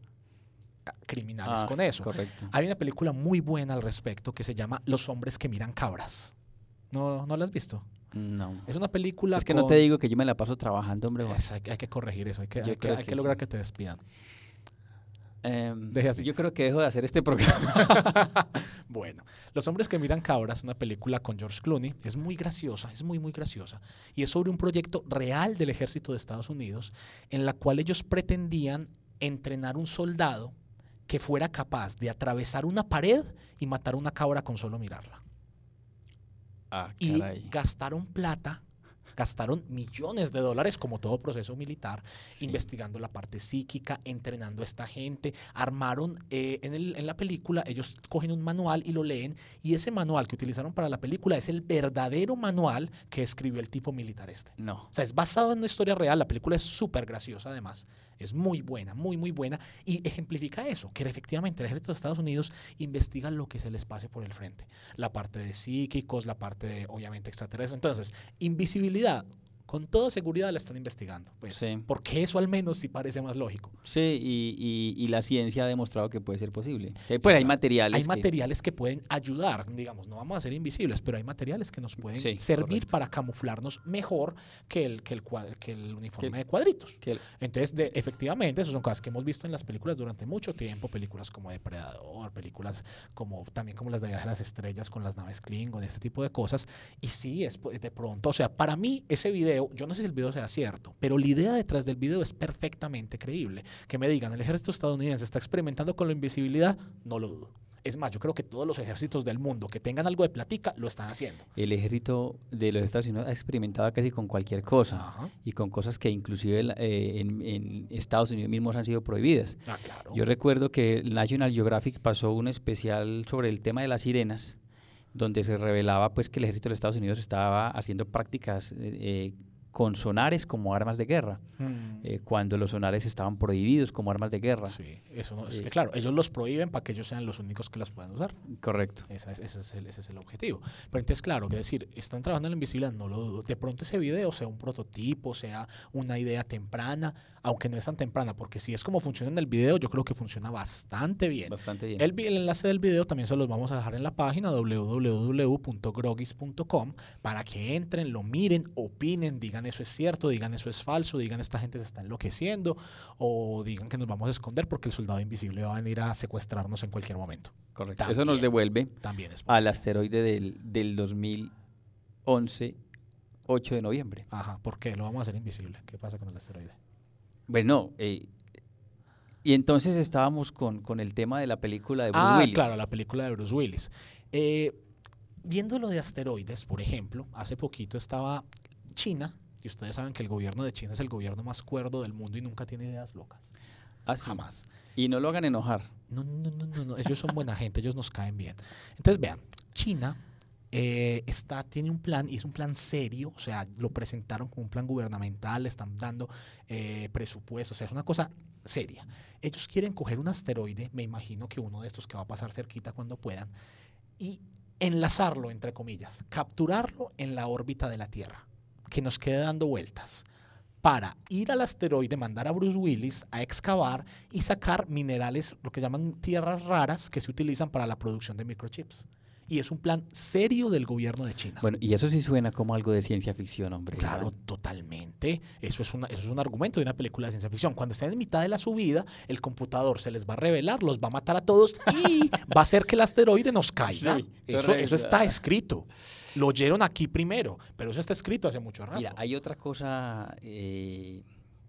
Speaker 1: a criminales
Speaker 2: Ah,
Speaker 1: con eso.
Speaker 2: correcto.
Speaker 1: Hay una película muy buena al respecto que se llama Los hombres que miran cabras. ¿No, no la has visto?
Speaker 2: No.
Speaker 1: Es una película
Speaker 2: Es que no
Speaker 1: con-
Speaker 2: te digo que yo me la paso trabajando, hombre. va.
Speaker 1: Es, hay, que- hay que corregir eso, hay que,
Speaker 2: Yo
Speaker 1: hay que,
Speaker 2: creo
Speaker 1: hay que
Speaker 2: que
Speaker 1: lograr
Speaker 2: sí.
Speaker 1: que te despidan.
Speaker 2: Em,
Speaker 1: Deje así.
Speaker 2: Yo creo que dejo de hacer este programa.
Speaker 1: Bueno, Los hombres que miran cabras, una película con George Clooney, es muy graciosa, es muy, muy graciosa. Y es sobre un proyecto real del ejército de Estados Unidos en la cual ellos pretendían entrenar un soldado que fuera capaz de atravesar una pared y matar una cabra con solo mirarla.
Speaker 2: Ah,
Speaker 1: Y
Speaker 2: caray.
Speaker 1: gastaron plata, gastaron millones de dólares, como todo proceso militar,
Speaker 2: Sí.
Speaker 1: investigando la parte psíquica, entrenando a esta gente. Armaron, eh, en, el- en la película, ellos cogen un manual y lo leen, y ese manual que utilizaron para la película es el verdadero manual que escribió el tipo militar este.
Speaker 2: No.
Speaker 1: O sea, es basado en una historia real. La película es súper graciosa, además. Es muy buena, muy, muy buena. Y ejemplifica eso, que efectivamente el ejército de Estados Unidos investiga lo que se les pase por el frente. La parte de psíquicos, la parte de, obviamente, extraterrestres. Entonces, invisibilidad, con toda seguridad la están investigando. Pues,
Speaker 2: Sí.
Speaker 1: porque eso al menos sí parece más lógico.
Speaker 2: Sí, y, y- y la ciencia ha demostrado que puede ser posible. Eh, Pues hay
Speaker 1: Exacto.
Speaker 2: materiales.
Speaker 1: Hay
Speaker 2: que-
Speaker 1: materiales que pueden ayudar, digamos, no vamos a ser invisibles, pero hay materiales que nos pueden
Speaker 2: Sí,
Speaker 1: servir
Speaker 2: correcto.
Speaker 1: para camuflarnos mejor que el, que el, cuad- que el uniforme
Speaker 2: Que-
Speaker 1: de cuadritos.
Speaker 2: que-
Speaker 1: Entonces, de, efectivamente, esas son cosas que hemos visto en las películas durante mucho tiempo, películas como Depredador, películas como también como las de Viaje a las Estrellas con las naves Klingon, este tipo de cosas. Y sí, es pues, de pronto, o sea, para mí ese video, yo no sé si el video sea cierto, pero la idea detrás del video es perfectamente creíble. Que me digan, el ejército estadounidense está experimentando con la invisibilidad, no lo dudo. Es más, yo creo que todos los ejércitos del mundo que tengan algo de platica lo están haciendo.
Speaker 2: el ejército de los Estados Unidos ha experimentado casi con cualquier cosa
Speaker 1: Ajá.
Speaker 2: y con cosas que inclusive la- eh, en, en Estados Unidos mismos han sido prohibidas.
Speaker 1: Ah, claro.
Speaker 2: Yo recuerdo que el National Geographic pasó un especial sobre el tema de las sirenas, donde se revelaba pues que el ejército de los Estados Unidos estaba haciendo prácticas eh, eh, con sonares como armas de guerra,
Speaker 1: Mm.
Speaker 2: eh, cuando los sonares estaban prohibidos como armas de guerra.
Speaker 1: Sí, eso no, es
Speaker 2: Eh,
Speaker 1: que claro, ellos los prohíben para que ellos sean los únicos que las puedan usar.
Speaker 2: Correcto.
Speaker 1: Esa es- ese, es el, ese es el objetivo. Pero entonces, claro, que decir, están trabajando en la invisibilidad, no lo dudo. De pronto ese video sea un prototipo, sea una idea temprana, aunque no es tan temprana, porque si es como funciona en el video, yo creo que funciona bastante bien.
Speaker 2: Bastante bien.
Speaker 1: El, vi- el enlace del video también se los vamos a dejar en la página doble u doble u doble u punto grogis punto com para que entren, lo miren, opinen, digan eso es cierto, digan eso es falso, digan esta gente se está enloqueciendo o digan que nos vamos a esconder porque el soldado invisible va a venir a secuestrarnos en cualquier momento.
Speaker 2: Correcto.
Speaker 1: También.
Speaker 2: Eso nos devuelve
Speaker 1: También es
Speaker 2: al
Speaker 1: posible.
Speaker 2: asteroide del, del dos mil once, ocho de noviembre.
Speaker 1: Ajá, ¿por qué? Lo vamos a hacer invisible. ¿Qué pasa con el asteroide?
Speaker 2: Bueno, eh, y entonces estábamos con, con el tema de la película de Bruce
Speaker 1: Ah,
Speaker 2: Willis.
Speaker 1: claro, la película de Bruce Willis. Eh, viendo lo de asteroides, por ejemplo, hace poquito estaba China, y ustedes saben que el gobierno de China es el gobierno más cuerdo del mundo y nunca tiene ideas locas.
Speaker 2: Ah, sí.
Speaker 1: Jamás.
Speaker 2: Y no lo hagan enojar.
Speaker 1: No, no, no, no, no, ellos son buena gente, ellos nos caen bien. Entonces, vean, China eh, está, tiene un plan y es un plan serio, o sea, lo presentaron como un plan gubernamental, le están dando eh, presupuesto, o sea, es una cosa seria. Ellos quieren coger un asteroide, me imagino que uno de estos que va a pasar cerquita cuando puedan, y enlazarlo, entre comillas, capturarlo en la órbita de la Tierra, que nos quede dando vueltas, para ir al asteroide, mandar a Bruce Willis a excavar y sacar minerales, lo que llaman tierras raras, que se utilizan para la producción de microchips. Y es un plan serio del gobierno de China.
Speaker 2: Bueno, y eso sí suena como algo de ciencia ficción, hombre.
Speaker 1: Claro, totalmente. Eso es, una, eso es un argumento de una película de ciencia ficción. Cuando estén en mitad de la subida, el computador se les va a revelar, los va a matar a todos y va a hacer que el asteroide nos caiga.
Speaker 2: Sí,
Speaker 1: eso,
Speaker 2: correcto.
Speaker 1: eso está escrito. Lo oyeron aquí primero, pero eso está escrito hace mucho rato.
Speaker 2: Mira, hay otra cosa. eh,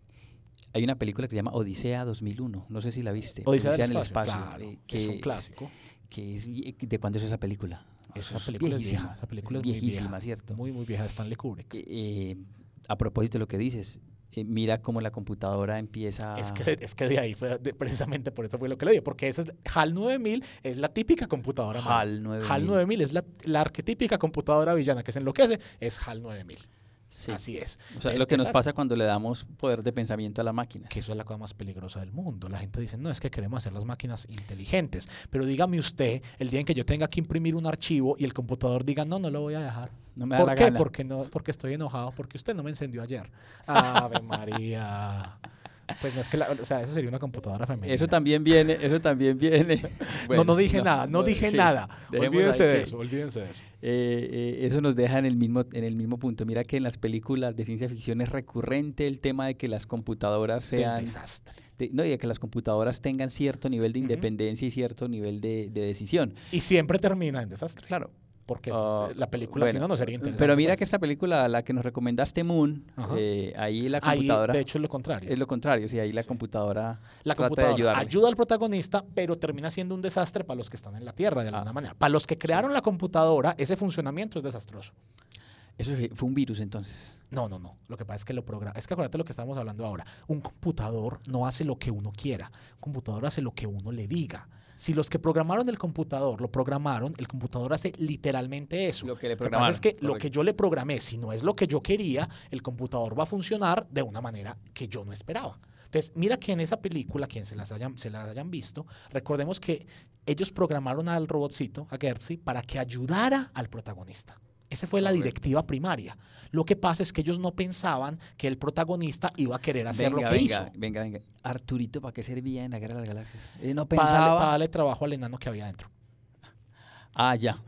Speaker 2: hay una película que se llama Odisea dos mil uno. No sé si la viste.
Speaker 1: Odisea del
Speaker 2: en el
Speaker 1: espacio,
Speaker 2: espacio.
Speaker 1: claro,
Speaker 2: eh,
Speaker 1: es un
Speaker 2: que,
Speaker 1: clásico.
Speaker 2: que es vie- ¿De cuándo es esa película? No,
Speaker 1: Esa
Speaker 2: eso es
Speaker 1: película es
Speaker 2: viejísima,
Speaker 1: vieja. Esa película
Speaker 2: es
Speaker 1: es muy
Speaker 2: viejísima,
Speaker 1: vieja,
Speaker 2: ¿cierto?
Speaker 1: Muy, muy vieja de Stanley Kubrick.
Speaker 2: Eh, eh, a propósito de lo que dices, eh, mira cómo la computadora empieza.
Speaker 1: Es que, es que de ahí fue, de- precisamente por eso fue lo que le dio, porque esa es, HAL nueve mil es la típica computadora mala.
Speaker 2: HAL nueve mil.
Speaker 1: HAL nueve mil es la, la arquetípica computadora villana que se enloquece, es HAL nueve mil.
Speaker 2: Sí.
Speaker 1: Así es.
Speaker 2: O sea,
Speaker 1: Entonces,
Speaker 2: lo que nos
Speaker 1: esa-
Speaker 2: pasa cuando le damos poder de pensamiento a las máquinas.
Speaker 1: Que eso es la cosa más peligrosa del mundo. La gente dice, no, es que queremos hacer las máquinas inteligentes. Pero dígame usted, el día en que yo tenga que imprimir un archivo y el computador diga, no, no lo voy a dejar.
Speaker 2: No me da
Speaker 1: ¿Por
Speaker 2: la
Speaker 1: qué?
Speaker 2: gana.
Speaker 1: Porque, no, porque estoy enojado, porque usted no me encendió ayer. Ave María. Pues no es que, la, o sea, eso sería una computadora femenina.
Speaker 2: Eso también viene, eso también viene.
Speaker 1: no,
Speaker 2: Bueno,
Speaker 1: no dije nada, no, dije
Speaker 2: sí.
Speaker 1: nada.
Speaker 2: Dejemos
Speaker 1: Olvídense
Speaker 2: ahí
Speaker 1: de
Speaker 2: que-
Speaker 1: eso, olvídense de eso.
Speaker 2: Eh, eh, eso nos deja en el mismo en el mismo punto. Mira que en las películas de ciencia ficción es recurrente el tema de que las computadoras
Speaker 1: Del
Speaker 2: sean
Speaker 1: desastre.
Speaker 2: de- no, y de que las computadoras tengan cierto nivel de
Speaker 1: Ujú.
Speaker 2: independencia y cierto nivel de, de decisión.
Speaker 1: Y siempre termina en desastre.
Speaker 2: Claro.
Speaker 1: Porque es-
Speaker 2: Ah,
Speaker 1: la película, si
Speaker 2: bueno,
Speaker 1: no, no sería interesante.
Speaker 2: Pero mira
Speaker 1: pues.
Speaker 2: que esta película, la que nos recomendaste, Moon,
Speaker 1: Ajá.
Speaker 2: eh, ahí la
Speaker 1: Ahí,
Speaker 2: computadora
Speaker 1: de hecho, es lo contrario.
Speaker 2: es lo contrario, sí, ahí la
Speaker 1: Sí.
Speaker 2: computadora
Speaker 1: La
Speaker 2: trata
Speaker 1: computadora
Speaker 2: de ayudarle.
Speaker 1: ayuda al protagonista, pero termina siendo un desastre para los que están en la Tierra, de alguna
Speaker 2: Ah.
Speaker 1: manera. Para los que crearon la computadora, ese funcionamiento es desastroso.
Speaker 2: Eso sí, fue un virus entonces.
Speaker 1: No, no, no. Lo que pasa es que lo programa. Es que acuérdate lo que estamos hablando ahora. Un computador no hace lo que uno quiera. Un computador hace lo que uno le diga. Si los que programaron el computador lo programaron, el computador hace literalmente eso.
Speaker 2: Lo que le
Speaker 1: Lo que pasa
Speaker 2: programaron.
Speaker 1: es que lo
Speaker 2: correcto.
Speaker 1: que yo le programé, si no es lo que yo quería, el computador va a funcionar de una manera que yo no esperaba. Entonces, mira que en esa película, quien se las hayan, se las hayan visto, recordemos que ellos programaron al robotcito, a Gersey, para que ayudara al protagonista. Esa fue la
Speaker 2: Correcto.
Speaker 1: directiva primaria. Lo que pasa es que ellos no pensaban que el protagonista iba a querer hacer
Speaker 2: venga,
Speaker 1: lo que
Speaker 2: venga,
Speaker 1: hizo.
Speaker 2: venga, venga. Arturito, ¿para qué servía en la Guerra de las Galaxias? Él no
Speaker 1: Para darle,
Speaker 2: pensaba.
Speaker 1: para darle trabajo al enano que había dentro.
Speaker 2: Ah, ya.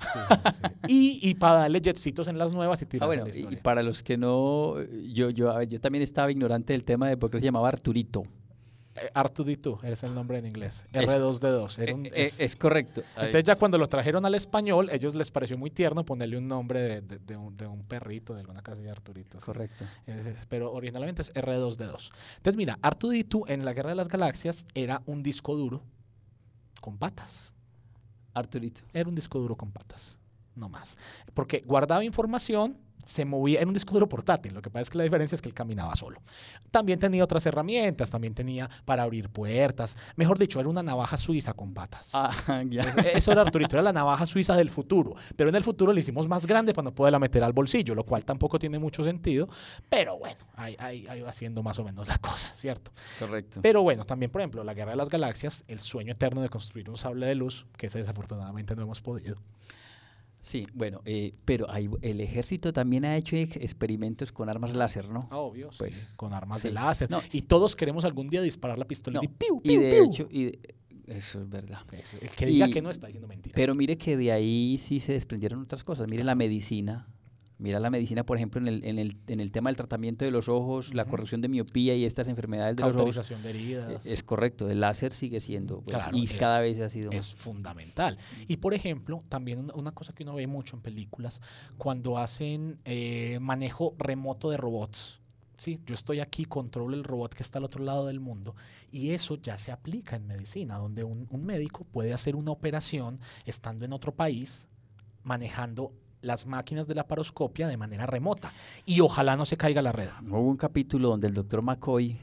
Speaker 1: Y, y para darle jetsitos en las nuevas y
Speaker 2: Ah,
Speaker 1: tirarse
Speaker 2: bueno,
Speaker 1: la
Speaker 2: y
Speaker 1: historia.
Speaker 2: para los que no, yo, yo, a ver, yo también estaba ignorante del tema de por qué se llamaba Arturito.
Speaker 1: Eh, R dos D dos, ese es el nombre en inglés.
Speaker 2: Es-
Speaker 1: R dos D dos. Era
Speaker 2: Eh,
Speaker 1: un-
Speaker 2: eh,
Speaker 1: es-
Speaker 2: es, correcto. Ahí.
Speaker 1: Entonces ya cuando lo trajeron al español, ellos les pareció muy tierno ponerle un nombre de, de- de un, de un perrito de alguna casa de Arturito. sí.
Speaker 2: Correcto.
Speaker 1: Es- es- pero originalmente es R dos D dos. Entonces mira, R dos D dos en la Guerra de las Galaxias era un disco duro con patas.
Speaker 2: Arturito.
Speaker 1: Era un disco duro con patas. no más. Porque guardaba información, se movía en un disco duro portátil. Lo que pasa es que la diferencia es que él caminaba solo. También tenía otras herramientas, también tenía para abrir puertas. Mejor dicho, era una navaja suiza con patas.
Speaker 2: Ah, ya.
Speaker 1: Es- Eso era, Arturito, era la navaja suiza del futuro. Pero en el futuro le hicimos más grande para no poderla meter al bolsillo, lo cual tampoco tiene mucho sentido. Pero bueno, ahí, ahí, ahí va haciendo más o menos la cosa, ¿cierto?
Speaker 2: Correcto.
Speaker 1: Pero bueno, también, por ejemplo, la Guerra de las Galaxias, el sueño eterno de construir un sable de luz, que ese desafortunadamente no hemos podido.
Speaker 2: Sí, bueno, eh, pero hay, el ejército también ha hecho ex- experimentos con armas láser, ¿no?
Speaker 1: Ah, obvio, sí,
Speaker 2: Pues,
Speaker 1: con armas
Speaker 2: sí.
Speaker 1: de láser.
Speaker 2: No.
Speaker 1: Y todos queremos algún día disparar la pistola
Speaker 2: No,
Speaker 1: y piu,
Speaker 2: y
Speaker 1: piu,
Speaker 2: de
Speaker 1: piu.
Speaker 2: hecho, y de- eso es verdad.
Speaker 1: Eso, el que diga
Speaker 2: Y-
Speaker 1: que no está diciendo mentiras.
Speaker 2: Pero mire que de ahí sí se desprendieron otras cosas. Mire la medicina. Mira la medicina, por ejemplo, en el, en el, en el tema del tratamiento de los ojos, la
Speaker 1: Ujú.
Speaker 2: corrección de miopía y estas enfermedades de los ojos.
Speaker 1: Cauterización de
Speaker 2: eh,
Speaker 1: heridas.
Speaker 2: Es correcto, el láser sigue siendo, pues,
Speaker 1: Claro,
Speaker 2: y
Speaker 1: es-
Speaker 2: cada vez ha sido más.
Speaker 1: Es fundamental. Y por ejemplo, también una, una cosa que uno ve mucho en películas, cuando hacen eh, manejo remoto de robots. Sí, yo estoy aquí, controlo el robot que está al otro lado del mundo y eso ya se aplica en medicina, donde un, un médico puede hacer una operación estando en otro país, manejando las máquinas de la laparoscopia de manera remota y ojalá no se caiga la red.
Speaker 2: Hubo un capítulo donde el doctor McCoy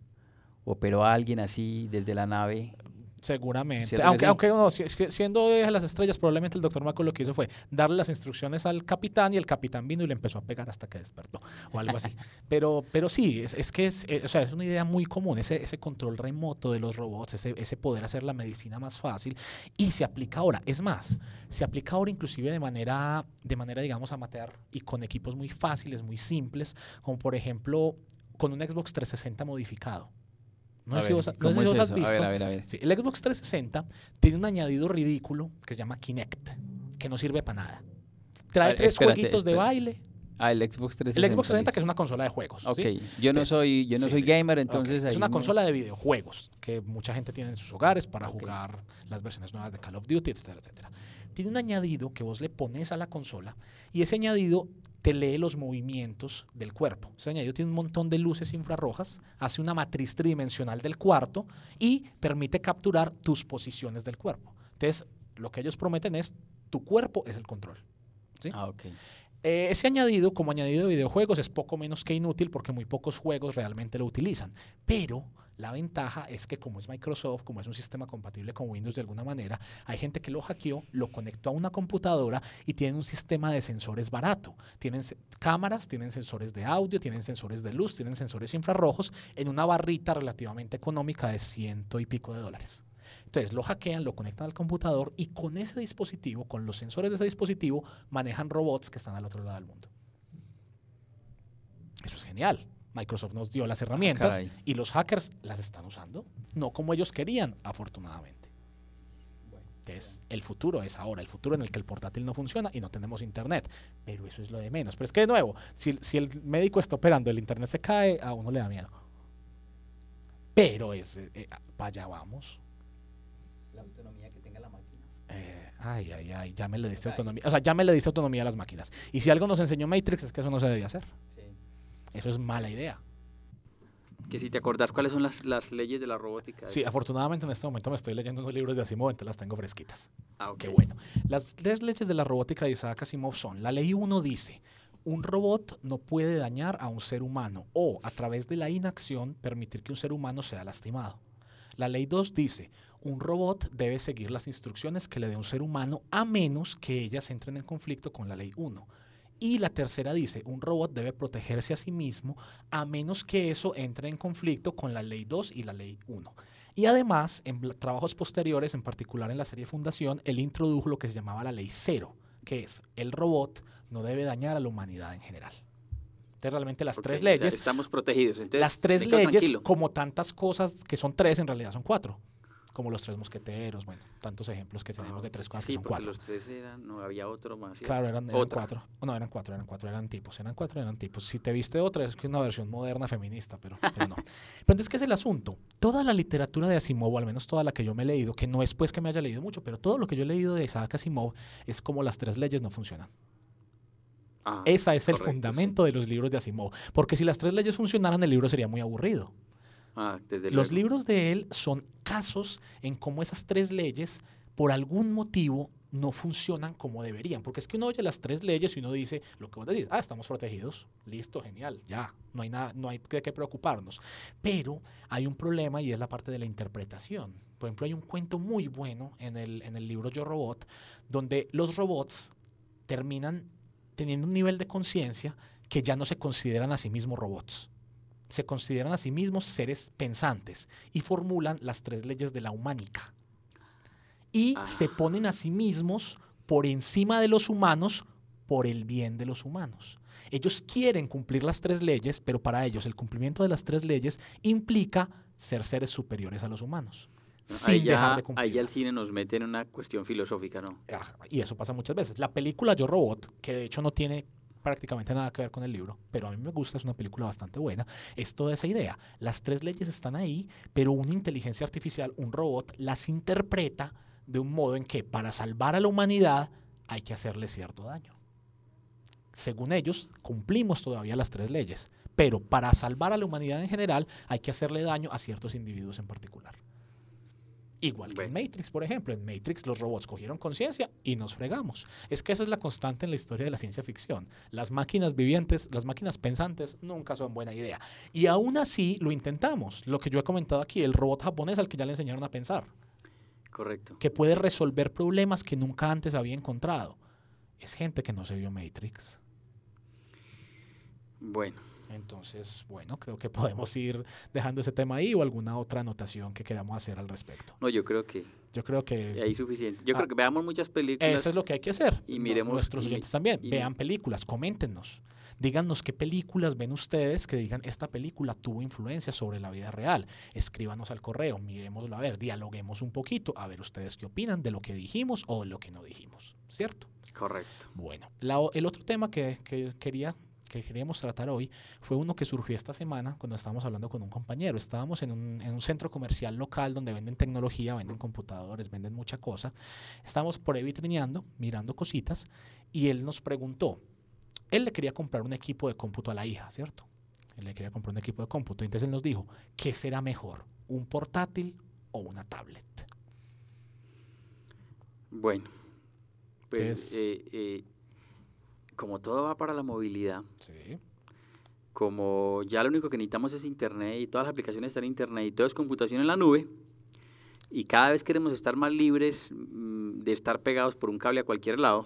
Speaker 2: operó a alguien así desde la nave.
Speaker 1: Seguramente.
Speaker 2: ¿Cierto que
Speaker 1: Aunque,
Speaker 2: sí?
Speaker 1: aunque no, si- es que siendo de las estrellas, probablemente el doctor Mako lo que hizo fue darle las instrucciones al capitán y el capitán vino y le empezó a pegar hasta que despertó o algo así. Pero, pero sí, es, es que es, eh, o sea, es una idea muy común, ese, ese control remoto de los robots, ese, ese poder hacer la medicina más fácil y se aplica ahora. Es más, se aplica ahora inclusive de manera, de manera digamos, amateur y con equipos muy fáciles, muy simples, como por ejemplo con un Xbox trescientos sesenta modificado. No
Speaker 2: A
Speaker 1: sé si
Speaker 2: ver,
Speaker 1: vos, no sé
Speaker 2: ¿cómo
Speaker 1: si
Speaker 2: es
Speaker 1: vos has
Speaker 2: eso?
Speaker 1: visto.
Speaker 2: A ver, a ver, a ver.
Speaker 1: Sí, el Xbox trescientos sesenta tiene un añadido ridículo que se llama Kinect, que no sirve para nada. Trae
Speaker 2: A ver,
Speaker 1: tres
Speaker 2: espérate,
Speaker 1: jueguitos de
Speaker 2: espérate.
Speaker 1: baile.
Speaker 2: Ah, el Xbox trescientos sesenta.
Speaker 1: El Xbox trescientos sesenta, que es
Speaker 2: listo.
Speaker 1: una consola de juegos.
Speaker 2: Ok,
Speaker 1: ¿sí?
Speaker 2: yo no
Speaker 1: Entonces,
Speaker 2: soy, yo no
Speaker 1: sí,
Speaker 2: soy
Speaker 1: listo.
Speaker 2: gamer,
Speaker 1: Ok,
Speaker 2: entonces ahí
Speaker 1: es una
Speaker 2: me-
Speaker 1: consola de videojuegos que mucha gente tiene en sus hogares para
Speaker 2: Ok.
Speaker 1: jugar las versiones nuevas de Call of Duty, etcétera, etcétera. Tiene un añadido que vos le pones a la consola y ese añadido te lee los movimientos del cuerpo. Ese añadido tiene un montón de luces infrarrojas, hace una matriz tridimensional del cuarto y permite capturar tus posiciones del cuerpo. Entonces, lo que ellos prometen es tu cuerpo es el control. ¿Sí?
Speaker 2: Ah, ok.
Speaker 1: Eh, ese añadido, como añadido de videojuegos, es poco menos que inútil porque muy pocos juegos realmente lo utilizan. Pero la ventaja es que como es Microsoft, como es un sistema compatible con Windows de alguna manera, hay gente que lo hackeó, lo conectó a una computadora y tienen un sistema de sensores barato. Tienen se- cámaras, tienen sensores de audio, tienen sensores de luz, tienen sensores infrarrojos en una barrita relativamente económica de ciento y pico de dólares. Entonces lo hackean, lo conectan al computador y con ese dispositivo, con los sensores de ese dispositivo, manejan robots que están al otro lado del mundo. Eso es genial. Microsoft nos dio las herramientas
Speaker 2: caray.
Speaker 1: y los hackers las están usando, no como ellos querían, afortunadamente. Entonces, el futuro es ahora, el futuro en el que el portátil no funciona y no tenemos internet. Pero eso es lo de menos. Pero es que, de nuevo, si, si el médico está operando, el internet se cae, a uno le da miedo. Pero es, eh, eh, para allá vamos.
Speaker 2: La autonomía que tenga la máquina.
Speaker 1: Eh, ay, ay, ay, ya me le diste autonomía. O sea, ya me le diste autonomía a las máquinas. Y si algo nos enseñó Matrix es que eso no se debía hacer.
Speaker 2: Sí.
Speaker 1: Eso es mala idea.
Speaker 2: Que si te acordás cuáles son las, las leyes de la robótica.
Speaker 1: Sí, afortunadamente en este momento me estoy leyendo unos libros de Asimov, entonces las tengo fresquitas.
Speaker 2: Ah, ok.
Speaker 1: Qué bueno. Las tres leyes de la robótica de Isaac Asimov son: la ley uno dice, un robot no puede dañar a un ser humano o, a través de la inacción, permitir que un ser humano sea lastimado. La ley dos dice, un robot debe seguir las instrucciones que le dé un ser humano a menos que ellas entren en conflicto con la ley uno. Y la tercera dice, un robot debe protegerse a sí mismo a menos que eso entre en conflicto con la ley dos y la ley uno. Y además, en bl- trabajos posteriores, en particular en la serie Fundación, él introdujo lo que se llamaba la ley cero, que es, el robot no debe dañar a la humanidad en general. Entonces, realmente las
Speaker 2: Ok,
Speaker 1: tres
Speaker 2: o sea,
Speaker 1: leyes,
Speaker 2: estamos protegidos. Entonces,
Speaker 1: las tres
Speaker 2: me quedo
Speaker 1: leyes,
Speaker 2: tranquilo.
Speaker 1: como tantas cosas que son tres, en realidad son cuatro. Como los tres mosqueteros, bueno, tantos ejemplos que tenemos
Speaker 2: Ah,
Speaker 1: de tres cosas
Speaker 2: sí,
Speaker 1: que son
Speaker 2: porque
Speaker 1: cuatro.
Speaker 2: los tres eran, no había otro más. ¿cierto?
Speaker 1: Claro, eran, eran
Speaker 2: Otra.
Speaker 1: cuatro. Oh, no, eran cuatro, eran cuatro, eran tipos. Eran cuatro, eran tipos. Si te viste otra, es que es una versión moderna feminista, pero, pero no. Pero entonces, ¿qué es el asunto? Toda la literatura de Asimov, o al menos toda la que yo me he leído, que no es pues que me haya leído mucho, pero todo lo que yo he leído de Isaac Asimov es como las tres leyes no funcionan.
Speaker 2: Ah,
Speaker 1: Ese es el
Speaker 2: correcto,
Speaker 1: fundamento de los libros de Asimov. Porque si las tres leyes funcionaran, el libro sería muy aburrido.
Speaker 2: sí. Ah, desde
Speaker 1: Los
Speaker 2: luego.
Speaker 1: libros de él son casos en cómo esas tres leyes, por algún motivo, no funcionan como deberían, porque es que uno oye las tres leyes y uno dice, lo que vos decís, ah, estamos protegidos, listo, genial, ya, no hay nada, no hay de qué preocuparnos. Pero hay un problema y es la parte de la interpretación. Por ejemplo, hay un cuento muy bueno en el, en el libro Yo Robot, donde los robots terminan teniendo un nivel de conciencia que ya no se consideran a sí mismos robots. Se consideran a sí mismos seres pensantes y formulan las tres leyes de la humánica. Y ah. se ponen a sí mismos por encima de los humanos por el bien de los humanos. Ellos quieren cumplir las tres leyes, pero para ellos el cumplimiento de las tres leyes implica ser seres superiores a los humanos. Sin
Speaker 2: ahí, ya,
Speaker 1: dejar de cumplirlas.
Speaker 2: Ahí ya el cine nos mete en una cuestión filosófica, ¿no?
Speaker 1: Ah, y eso pasa muchas veces. La película Yo Robot, que de hecho no tiene prácticamente nada que ver con el libro, pero a mí me gusta, es una película bastante buena, es toda esa idea. Las tres leyes están ahí, pero una inteligencia artificial, un robot, las interpreta de un modo en que para salvar a la humanidad hay que hacerle cierto daño. Según ellos, cumplimos todavía las tres leyes, pero para salvar a la humanidad en general hay que hacerle daño a ciertos individuos en particular. Igual que bueno. en Matrix, por ejemplo. En Matrix los robots cogieron conciencia y nos fregamos. Es que esa es la constante en la historia de la ciencia ficción. Las máquinas vivientes, las máquinas pensantes nunca son buena idea. Y aún así lo intentamos. Lo que yo he comentado aquí, el robot japonés al que ya le enseñaron a pensar.
Speaker 2: Correcto.
Speaker 1: Que puede resolver problemas que nunca antes había encontrado. Es gente que no se vio Matrix.
Speaker 2: Bueno.
Speaker 1: Entonces, bueno, creo que podemos ir dejando ese tema ahí o alguna otra anotación que queramos hacer al respecto.
Speaker 2: No, yo creo que...
Speaker 1: Yo creo que...
Speaker 2: Ahí suficiente. Yo ah, creo que veamos muchas películas.
Speaker 1: Eso es lo que hay que hacer.
Speaker 2: Y miremos...
Speaker 1: Nuestros
Speaker 2: y,
Speaker 1: oyentes también.
Speaker 2: Y,
Speaker 1: vean películas, coméntenos. Díganos qué películas ven ustedes que digan esta película tuvo influencia sobre la vida real. Escríbanos al correo, miremoslo a ver, dialoguemos un poquito, a ver ustedes qué opinan de lo que dijimos o de lo que no dijimos, ¿cierto?
Speaker 2: Correcto.
Speaker 1: Bueno, la, el otro tema que, que quería... que queríamos tratar hoy fue uno que surgió esta semana cuando estábamos hablando con un compañero. Estábamos en un, en un centro comercial local donde venden tecnología, venden computadores, venden mucha cosa. Estábamos por ahí vitrineando, mirando cositas, y él nos preguntó, él le quería comprar un equipo de cómputo a la hija, ¿cierto? Él le quería comprar un equipo de cómputo. Entonces él nos dijo, ¿qué será mejor? ¿Un portátil o una tablet?
Speaker 2: Bueno, pues... Entonces, eh, eh, como todo va para la movilidad,
Speaker 1: sí.
Speaker 2: como ya lo único que necesitamos es internet y todas las aplicaciones están en internet y todo es computación en la nube, y cada vez queremos estar más libres mmm, de estar pegados por un cable a cualquier lado,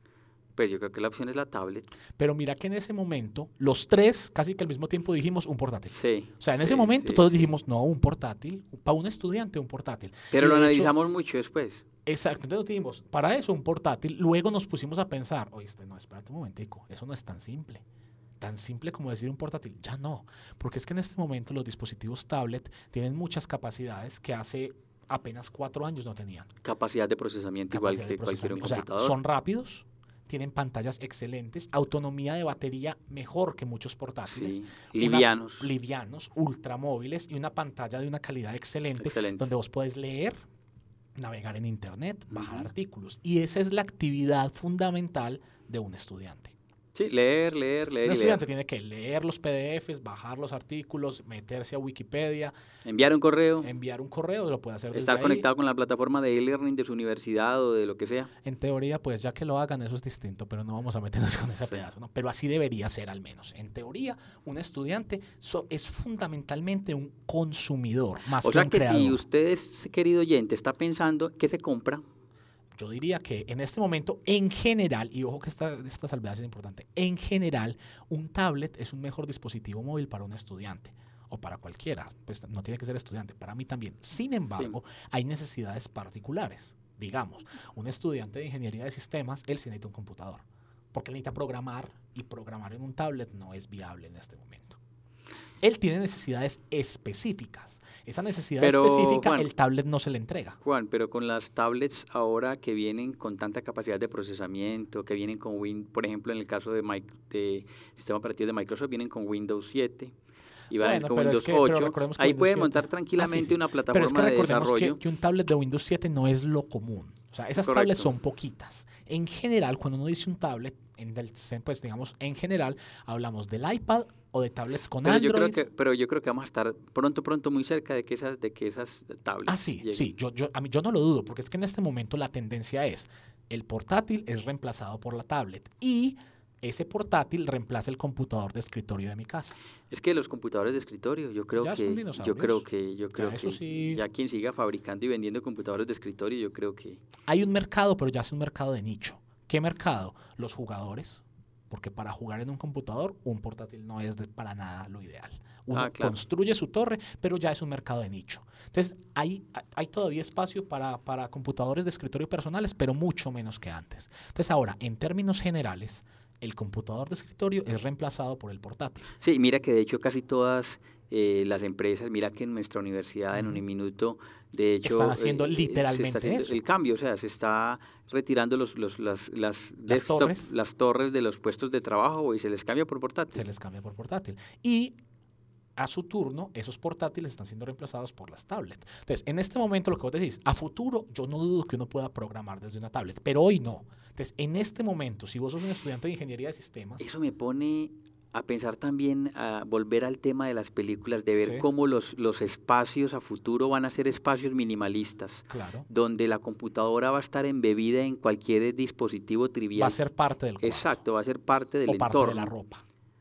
Speaker 2: pues yo creo que la opción es la tablet.
Speaker 1: Pero mira que en ese momento, los tres casi que al mismo tiempo dijimos un portátil.
Speaker 2: Sí.
Speaker 1: O sea, en
Speaker 2: sí,
Speaker 1: ese momento
Speaker 2: sí,
Speaker 1: todos
Speaker 2: sí.
Speaker 1: dijimos, no, un portátil, para un estudiante un portátil.
Speaker 2: Pero
Speaker 1: y
Speaker 2: lo
Speaker 1: de
Speaker 2: analizamos
Speaker 1: hecho,
Speaker 2: mucho después.
Speaker 1: Exacto, entonces dijimos, para eso un portátil, luego nos pusimos a pensar, oye, este, no, espérate un momentico, eso no es tan simple, tan simple como decir un portátil, ya no, porque es que en este momento los dispositivos tablet tienen muchas capacidades que hace apenas cuatro años no tenían.
Speaker 2: Capacidad de procesamiento
Speaker 1: Capacidad
Speaker 2: igual que cualquier un computador.
Speaker 1: O sea, son rápidos, tienen pantallas excelentes, autonomía de batería mejor que muchos portátiles.
Speaker 2: Sí, livianos.
Speaker 1: Una, livianos, ultramóviles y una pantalla de una calidad excelente,
Speaker 2: excelente.
Speaker 1: donde vos podés leer, navegar en internet, bajar uh-huh. artículos. Y esa es la actividad fundamental de un estudiante.
Speaker 2: Sí, leer, leer, leer.
Speaker 1: Un
Speaker 2: y
Speaker 1: estudiante
Speaker 2: leer.
Speaker 1: tiene que leer los P D Fs, bajar los artículos, meterse a Wikipedia.
Speaker 2: Enviar un correo.
Speaker 1: Enviar un correo, lo puede hacer desde
Speaker 2: Estar
Speaker 1: ahí.
Speaker 2: conectado con la plataforma de e-learning de su universidad o de lo que sea.
Speaker 1: En teoría, pues ya que lo hagan, eso es distinto, pero no vamos a meternos con ese sí. pedazo, ¿no? Pero así debería ser al menos. En teoría, un estudiante so, es fundamentalmente un consumidor, más
Speaker 2: o
Speaker 1: que
Speaker 2: sea
Speaker 1: un
Speaker 2: que
Speaker 1: creador.
Speaker 2: Si usted, querido oyente, está pensando qué se compra,
Speaker 1: yo diría que en este momento, en general, y ojo que esta, esta salvedad es importante, en general, un tablet es un mejor dispositivo móvil para un estudiante o para cualquiera, pues no tiene que ser estudiante, para mí también. Sin embargo, sí. hay necesidades particulares. Digamos, un estudiante de ingeniería de sistemas, él sí necesita un computador, porque él necesita programar y programar en un tablet no es viable en este momento. Él tiene necesidades específicas. Esa necesidad
Speaker 2: pero,
Speaker 1: específica,
Speaker 2: Juan,
Speaker 1: el tablet no se le entrega.
Speaker 2: Juan, pero con las tablets ahora que vienen con tanta capacidad de procesamiento, que vienen con Win, por ejemplo, en el caso de, My, de sistema operativo de Microsoft, vienen con Windows siete y van
Speaker 1: bueno,
Speaker 2: con Windows
Speaker 1: es que,
Speaker 2: ocho. Ahí
Speaker 1: Windows
Speaker 2: puede
Speaker 1: siete.
Speaker 2: montar tranquilamente ah, sí, sí. una plataforma
Speaker 1: pero es que
Speaker 2: de desarrollo.
Speaker 1: Que, que un tablet de Windows siete no es lo común. O sea, esas
Speaker 2: Correcto.
Speaker 1: tablets son poquitas. En general, cuando uno dice un tablet, en el, pues digamos, en general, hablamos del iPad o de tablets con
Speaker 2: pero
Speaker 1: Android.
Speaker 2: Yo creo que, pero yo creo que vamos a estar pronto, pronto muy cerca de que esas, de que esas tablets
Speaker 1: Ah, sí,
Speaker 2: lleguen.
Speaker 1: sí. Yo, yo, a mí, yo no lo dudo, porque es que en este momento la tendencia es El portátil es reemplazado por la tablet y ese portátil reemplaza el computador de escritorio de mi casa.
Speaker 2: Es que los computadores de escritorio, yo creo
Speaker 1: Ya son
Speaker 2: que, yo
Speaker 1: dinosaurios.
Speaker 2: creo que, yo creo
Speaker 1: Ya eso
Speaker 2: que
Speaker 1: sí.
Speaker 2: ya quien siga fabricando y vendiendo computadores de escritorio, yo creo que
Speaker 1: Hay un mercado, pero ya es un mercado de nicho. ¿Qué mercado? Los jugadores. Porque para jugar en un computador, un portátil no es de- para nada lo ideal. Uno
Speaker 2: Ah, claro.
Speaker 1: construye su torre, pero ya es un mercado de nicho. Entonces, hay, hay todavía espacio para, para computadores de escritorio personales, pero mucho menos que antes. Entonces, ahora, en términos generales, el computador de escritorio es reemplazado por el portátil.
Speaker 2: Sí, mira que de hecho casi todas eh, las empresas, mira que en nuestra universidad en
Speaker 1: Ujú.
Speaker 2: Uniminuto, de hecho,
Speaker 1: Están haciendo
Speaker 2: eh, se
Speaker 1: literalmente
Speaker 2: está haciendo
Speaker 1: eso.
Speaker 2: el cambio, o sea, se está retirando los, los, las, las,
Speaker 1: Las
Speaker 2: desktop,
Speaker 1: torres.
Speaker 2: las torres de los puestos de trabajo y se les cambia por
Speaker 1: Se
Speaker 2: portátil.
Speaker 1: les cambia por portátil. Y a su turno, esos portátiles están siendo reemplazados por las tablets. Entonces, en este momento, lo que vos decís, a futuro, yo no dudo que uno pueda programar desde una tablet, pero hoy no. Entonces, en este momento, si vos sos un estudiante de ingeniería de sistemas,
Speaker 2: Eso me pone a pensar también, a volver al tema de las películas, de ver
Speaker 1: Sí.
Speaker 2: cómo los, los espacios a futuro van a ser espacios minimalistas,
Speaker 1: claro,
Speaker 2: donde la computadora va a estar embebida en cualquier dispositivo trivial.
Speaker 1: va a ser parte del cuarto.
Speaker 2: Exacto, va a ser parte del
Speaker 1: o parte
Speaker 2: entorno.
Speaker 1: de la ropa.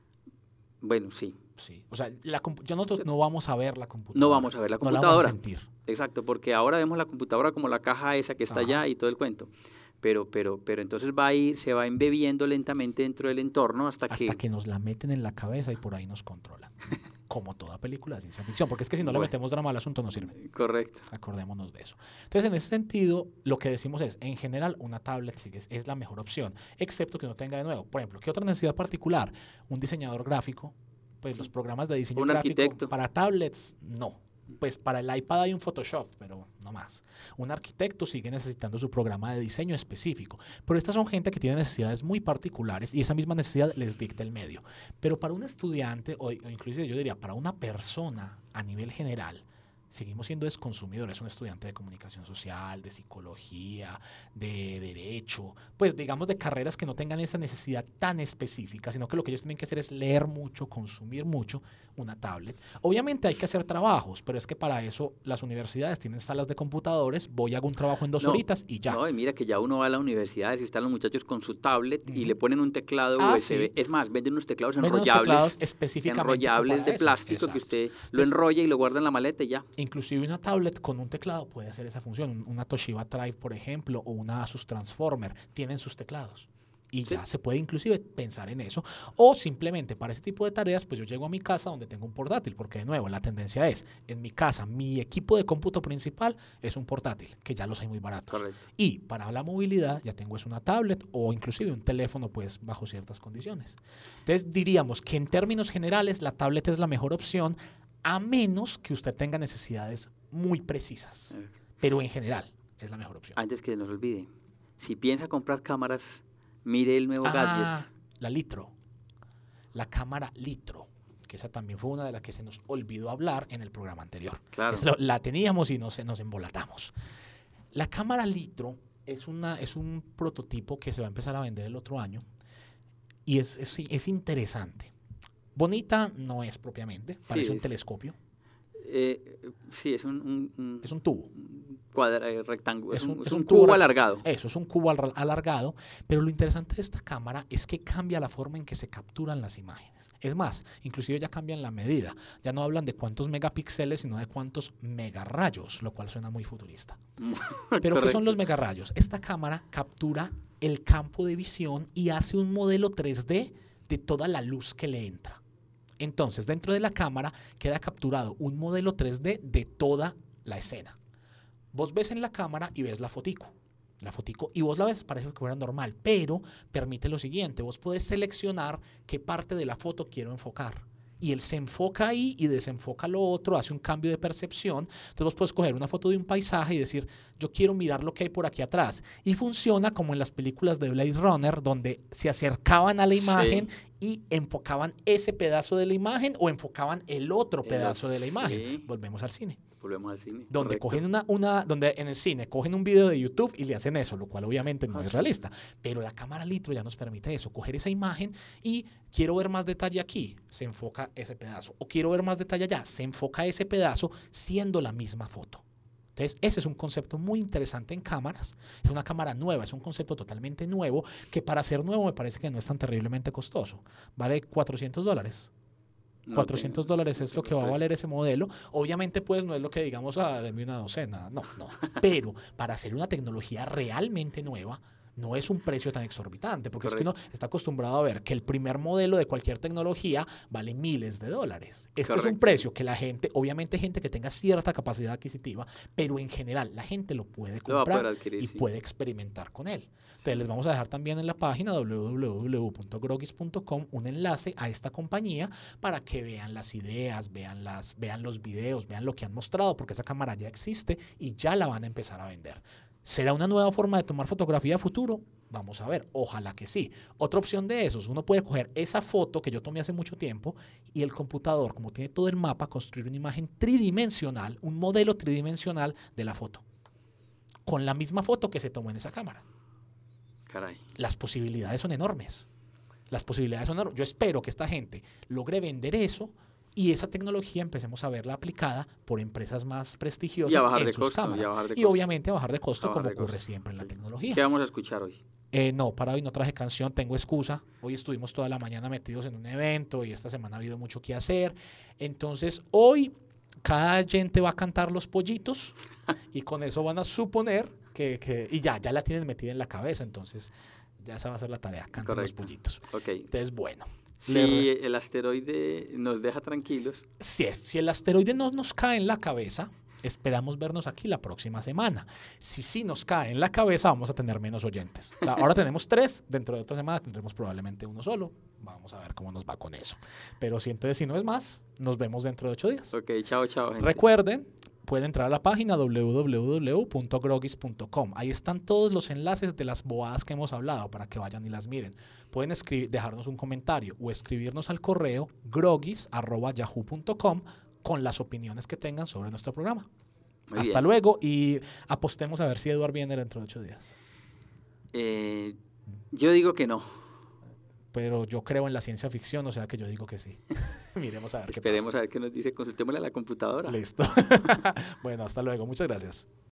Speaker 2: Bueno, sí.
Speaker 1: Sí. O sea, la compu- ya nosotros no vamos a ver la computadora.
Speaker 2: No vamos a ver la
Speaker 1: No la vamos
Speaker 2: computadora.
Speaker 1: a sentir.
Speaker 2: Exacto, porque ahora vemos la computadora como la caja esa que está
Speaker 1: Ajá.
Speaker 2: allá y todo el cuento. Pero, pero, pero entonces va a ir, se va embebiendo lentamente dentro del entorno hasta,
Speaker 1: Hasta
Speaker 2: que...
Speaker 1: que nos la meten en la cabeza y por ahí nos controlan. Como toda película de ciencia ficción. Porque es que si no le
Speaker 2: Bueno.
Speaker 1: metemos drama al asunto no sirve.
Speaker 2: Correcto.
Speaker 1: Acordémonos de eso. Entonces, en ese sentido, lo que decimos es, en general, una tablet sí que es, es la mejor opción, excepto que no tenga de nuevo. Por ejemplo, ¿qué otra necesidad particular? Un diseñador gráfico, pues los programas de diseño
Speaker 2: Un
Speaker 1: gráfico
Speaker 2: arquitecto.
Speaker 1: para tablets, no. Pues para el iPad hay un Photoshop, pero no más. Un arquitecto sigue necesitando su programa de diseño específico. Pero estas son gente que tiene necesidades muy particulares y esa misma necesidad les dicta el medio. Pero para un estudiante, o, o inclusive yo diría para una persona a nivel general, seguimos siendo consumidores, un estudiante de comunicación social, de psicología, de derecho, pues digamos de carreras que no tengan esa necesidad tan específica, sino que lo que ellos tienen que hacer es leer mucho, consumir mucho, una tablet. Obviamente hay que hacer trabajos, pero es que para eso las universidades tienen salas de computadores, voy a hago un trabajo en dos
Speaker 2: No,
Speaker 1: horitas y ya.
Speaker 2: No, y mira que ya uno va a la universidad y están los muchachos con su tablet y
Speaker 1: Ujú.
Speaker 2: le ponen un teclado
Speaker 1: Ah,
Speaker 2: U S B.
Speaker 1: sí.
Speaker 2: Es más, venden unos teclados
Speaker 1: Venden unos
Speaker 2: enrollables,
Speaker 1: teclados específicamente
Speaker 2: enrollables
Speaker 1: para
Speaker 2: de
Speaker 1: eso.
Speaker 2: plástico que
Speaker 1: Exacto.
Speaker 2: usted lo
Speaker 1: Entonces,
Speaker 2: enrolla y lo guarda en la maleta y ya.
Speaker 1: Inclusive una tablet con un teclado puede hacer esa función. Una Toshiba Tribe, por ejemplo, o una Asus Transformer, tienen sus teclados. Y
Speaker 2: Sí.
Speaker 1: ya se puede inclusive pensar en eso. O simplemente para ese tipo de tareas, pues yo llego a mi casa donde tengo un portátil, porque de nuevo, la tendencia es, en mi casa, mi equipo de cómputo principal es un portátil, que ya los hay muy baratos.
Speaker 2: Correcto.
Speaker 1: Y para la movilidad ya tengo es una tablet o inclusive un teléfono, pues bajo ciertas condiciones. Entonces diríamos que en términos generales la tablet es la mejor opción, a menos que usted tenga necesidades muy precisas.
Speaker 2: Eh,
Speaker 1: Pero en general es la mejor opción.
Speaker 2: Antes que se nos olvide, si piensa comprar cámaras, mire el nuevo
Speaker 1: Ah,
Speaker 2: gadget.
Speaker 1: la Litro. La cámara Litro. Que esa también fue una de las que se nos olvidó hablar en el programa anterior.
Speaker 2: Claro.
Speaker 1: Esa lo- la teníamos y nos, nos embolatamos. La cámara Litro es, una, es un prototipo que se va a empezar a vender el otro año. Y es, es, es interesante. Bonita no es propiamente, parece
Speaker 2: Sí,
Speaker 1: un
Speaker 2: es-
Speaker 1: telescopio.
Speaker 2: Eh, sí, es un, un, un-
Speaker 1: Es un tubo.
Speaker 2: un cuadra, eh, rectángulo, es,
Speaker 1: Es
Speaker 2: un,
Speaker 1: un-
Speaker 2: es
Speaker 1: es
Speaker 2: un
Speaker 1: un tubo
Speaker 2: cubo
Speaker 1: rec-
Speaker 2: alargado.
Speaker 1: Eso, es un cubo al- alargado, pero lo interesante de esta cámara es que cambia la forma en que se capturan las imágenes. Es más, inclusive ya cambian la medida. Ya no hablan de cuántos megapíxeles, sino de cuántos megarrayos, lo cual suena muy futurista. Pero ¿qué
Speaker 2: Correcto.
Speaker 1: son los megarrayos? Esta cámara captura el campo de visión y hace un modelo tres D de toda la luz que le entra. Entonces, dentro de la cámara queda capturado un modelo tres D de toda la escena. Vos ves en la cámara y ves la fotico. La fotico y vos la ves, parece que fuera normal, pero permite lo siguiente, vos podés seleccionar qué parte de la foto quiero enfocar. Y él se enfoca ahí y desenfoca lo otro, hace un cambio de percepción. Entonces vos puedes coger una foto de un paisaje y decir, yo quiero mirar lo que hay por aquí atrás. Y funciona como en las películas de Blade Runner, donde se acercaban a la imagen
Speaker 2: Sí.
Speaker 1: y enfocaban ese pedazo de la imagen o enfocaban el otro
Speaker 2: El
Speaker 1: pedazo
Speaker 2: otro,
Speaker 1: de la imagen.
Speaker 2: sí.
Speaker 1: Volvemos al cine.
Speaker 2: Volvemos al cine.
Speaker 1: Donde
Speaker 2: correcto.
Speaker 1: cogen una, una, donde en el cine cogen un video de YouTube y le hacen eso, lo cual obviamente no
Speaker 2: Ah,
Speaker 1: es
Speaker 2: sí.
Speaker 1: realista. Pero la cámara Litro ya nos permite eso, coger esa imagen y quiero ver más detalle aquí, se enfoca ese pedazo. O quiero ver más detalle allá, se enfoca ese pedazo siendo la misma foto. Entonces, ese es un concepto muy interesante en cámaras. Es una cámara nueva, es un concepto totalmente nuevo que para ser nuevo me parece que no es tan terriblemente costoso. Vale cuatrocientos dólares.
Speaker 3: No
Speaker 1: cuatrocientos
Speaker 3: tengo-
Speaker 1: dólares
Speaker 3: no
Speaker 1: es lo
Speaker 3: tengo
Speaker 1: que va a
Speaker 3: precio.
Speaker 1: valer ese modelo. Obviamente, pues no es lo que digamos, ah, denme una docena. No, no. Pero para hacer una tecnología realmente nueva, no es un precio tan exorbitante, porque es que uno está acostumbrado a ver que el primer modelo de cualquier tecnología vale miles de dólares. Este es un
Speaker 3: Correcto.
Speaker 1: precio que la gente, obviamente gente que tenga cierta capacidad adquisitiva, pero en general la gente lo puede
Speaker 3: Lo va a poder
Speaker 1: comprar
Speaker 3: adquirir,
Speaker 1: y
Speaker 3: sí.
Speaker 1: puede experimentar con él.
Speaker 3: Sí.
Speaker 1: Entonces les vamos a dejar también en la página doble u doble u doble u punto grogis punto com un enlace a esta compañía para que vean las ideas, vean, las, vean los videos, vean lo que han mostrado, porque esa cámara ya existe y ya la van a empezar a vender. ¿Será una nueva forma de tomar fotografía a futuro? Vamos a ver, ojalá que sí. Otra opción de esos, uno puede coger esa foto que yo tomé hace mucho tiempo y el computador, como tiene todo el mapa, construir una imagen tridimensional, un modelo tridimensional de la foto, con la misma foto que se tomó en esa cámara.
Speaker 3: Caray.
Speaker 1: Las posibilidades son enormes. Las posibilidades son enormes. Yo espero que esta gente logre vender eso y esa tecnología empecemos a verla aplicada por empresas más prestigiosas
Speaker 3: Y a bajar
Speaker 1: en
Speaker 3: de
Speaker 1: sus
Speaker 3: costo,
Speaker 1: cámaras.
Speaker 3: y a bajar de
Speaker 1: Y
Speaker 3: costo.
Speaker 1: obviamente a bajar de costo
Speaker 3: A bajar
Speaker 1: como
Speaker 3: de
Speaker 1: ocurre
Speaker 3: costo.
Speaker 1: siempre en la
Speaker 3: Sí.
Speaker 1: tecnología.
Speaker 3: ¿Qué vamos a escuchar hoy?
Speaker 1: Eh, no, para hoy no traje canción, tengo excusa. Hoy estuvimos toda la mañana metidos en un evento y esta semana ha habido mucho que hacer. Entonces, hoy cada gente va a cantar Los Pollitos y con eso van a suponer que, que y ya, ya la tienen metida en la cabeza. Entonces, ya esa va a ser la tarea, cantar Los
Speaker 3: Correcto.
Speaker 1: Pollitos.
Speaker 3: Ok.
Speaker 1: Entonces, bueno.
Speaker 3: Si
Speaker 1: le-
Speaker 3: el asteroide nos deja tranquilos,
Speaker 1: Si, es- si el asteroide no nos cae en la cabeza, esperamos vernos aquí la próxima semana. Si sí nos cae en la cabeza, vamos a tener menos oyentes. O sea, ahora tenemos tres, dentro de otra semana tendremos probablemente uno solo. Vamos a ver cómo nos va con eso. Pero si entonces, si no es más, nos vemos dentro de ocho días.
Speaker 3: ok, chao, chao, gente.
Speaker 1: Recuerden, pueden entrar a la página doble u doble u doble u punto grogis punto com. Ahí están todos los enlaces de las bobadas que hemos hablado para que vayan y las miren. Pueden escribir, dejarnos un comentario o escribirnos al correo grogis arroba yahoo punto com con las opiniones que tengan sobre nuestro programa.
Speaker 3: Muy
Speaker 1: Hasta
Speaker 3: bien.
Speaker 1: luego y apostemos a ver si Eduard viene dentro de ocho días.
Speaker 3: Eh, yo digo que no.
Speaker 1: Pero yo creo en la ciencia ficción, o sea que yo digo que sí. Miremos a ver qué
Speaker 3: Esperemos a ver qué nos dice. Consultémosle a la computadora.
Speaker 1: pasa. Listo. Bueno, hasta luego. Muchas gracias.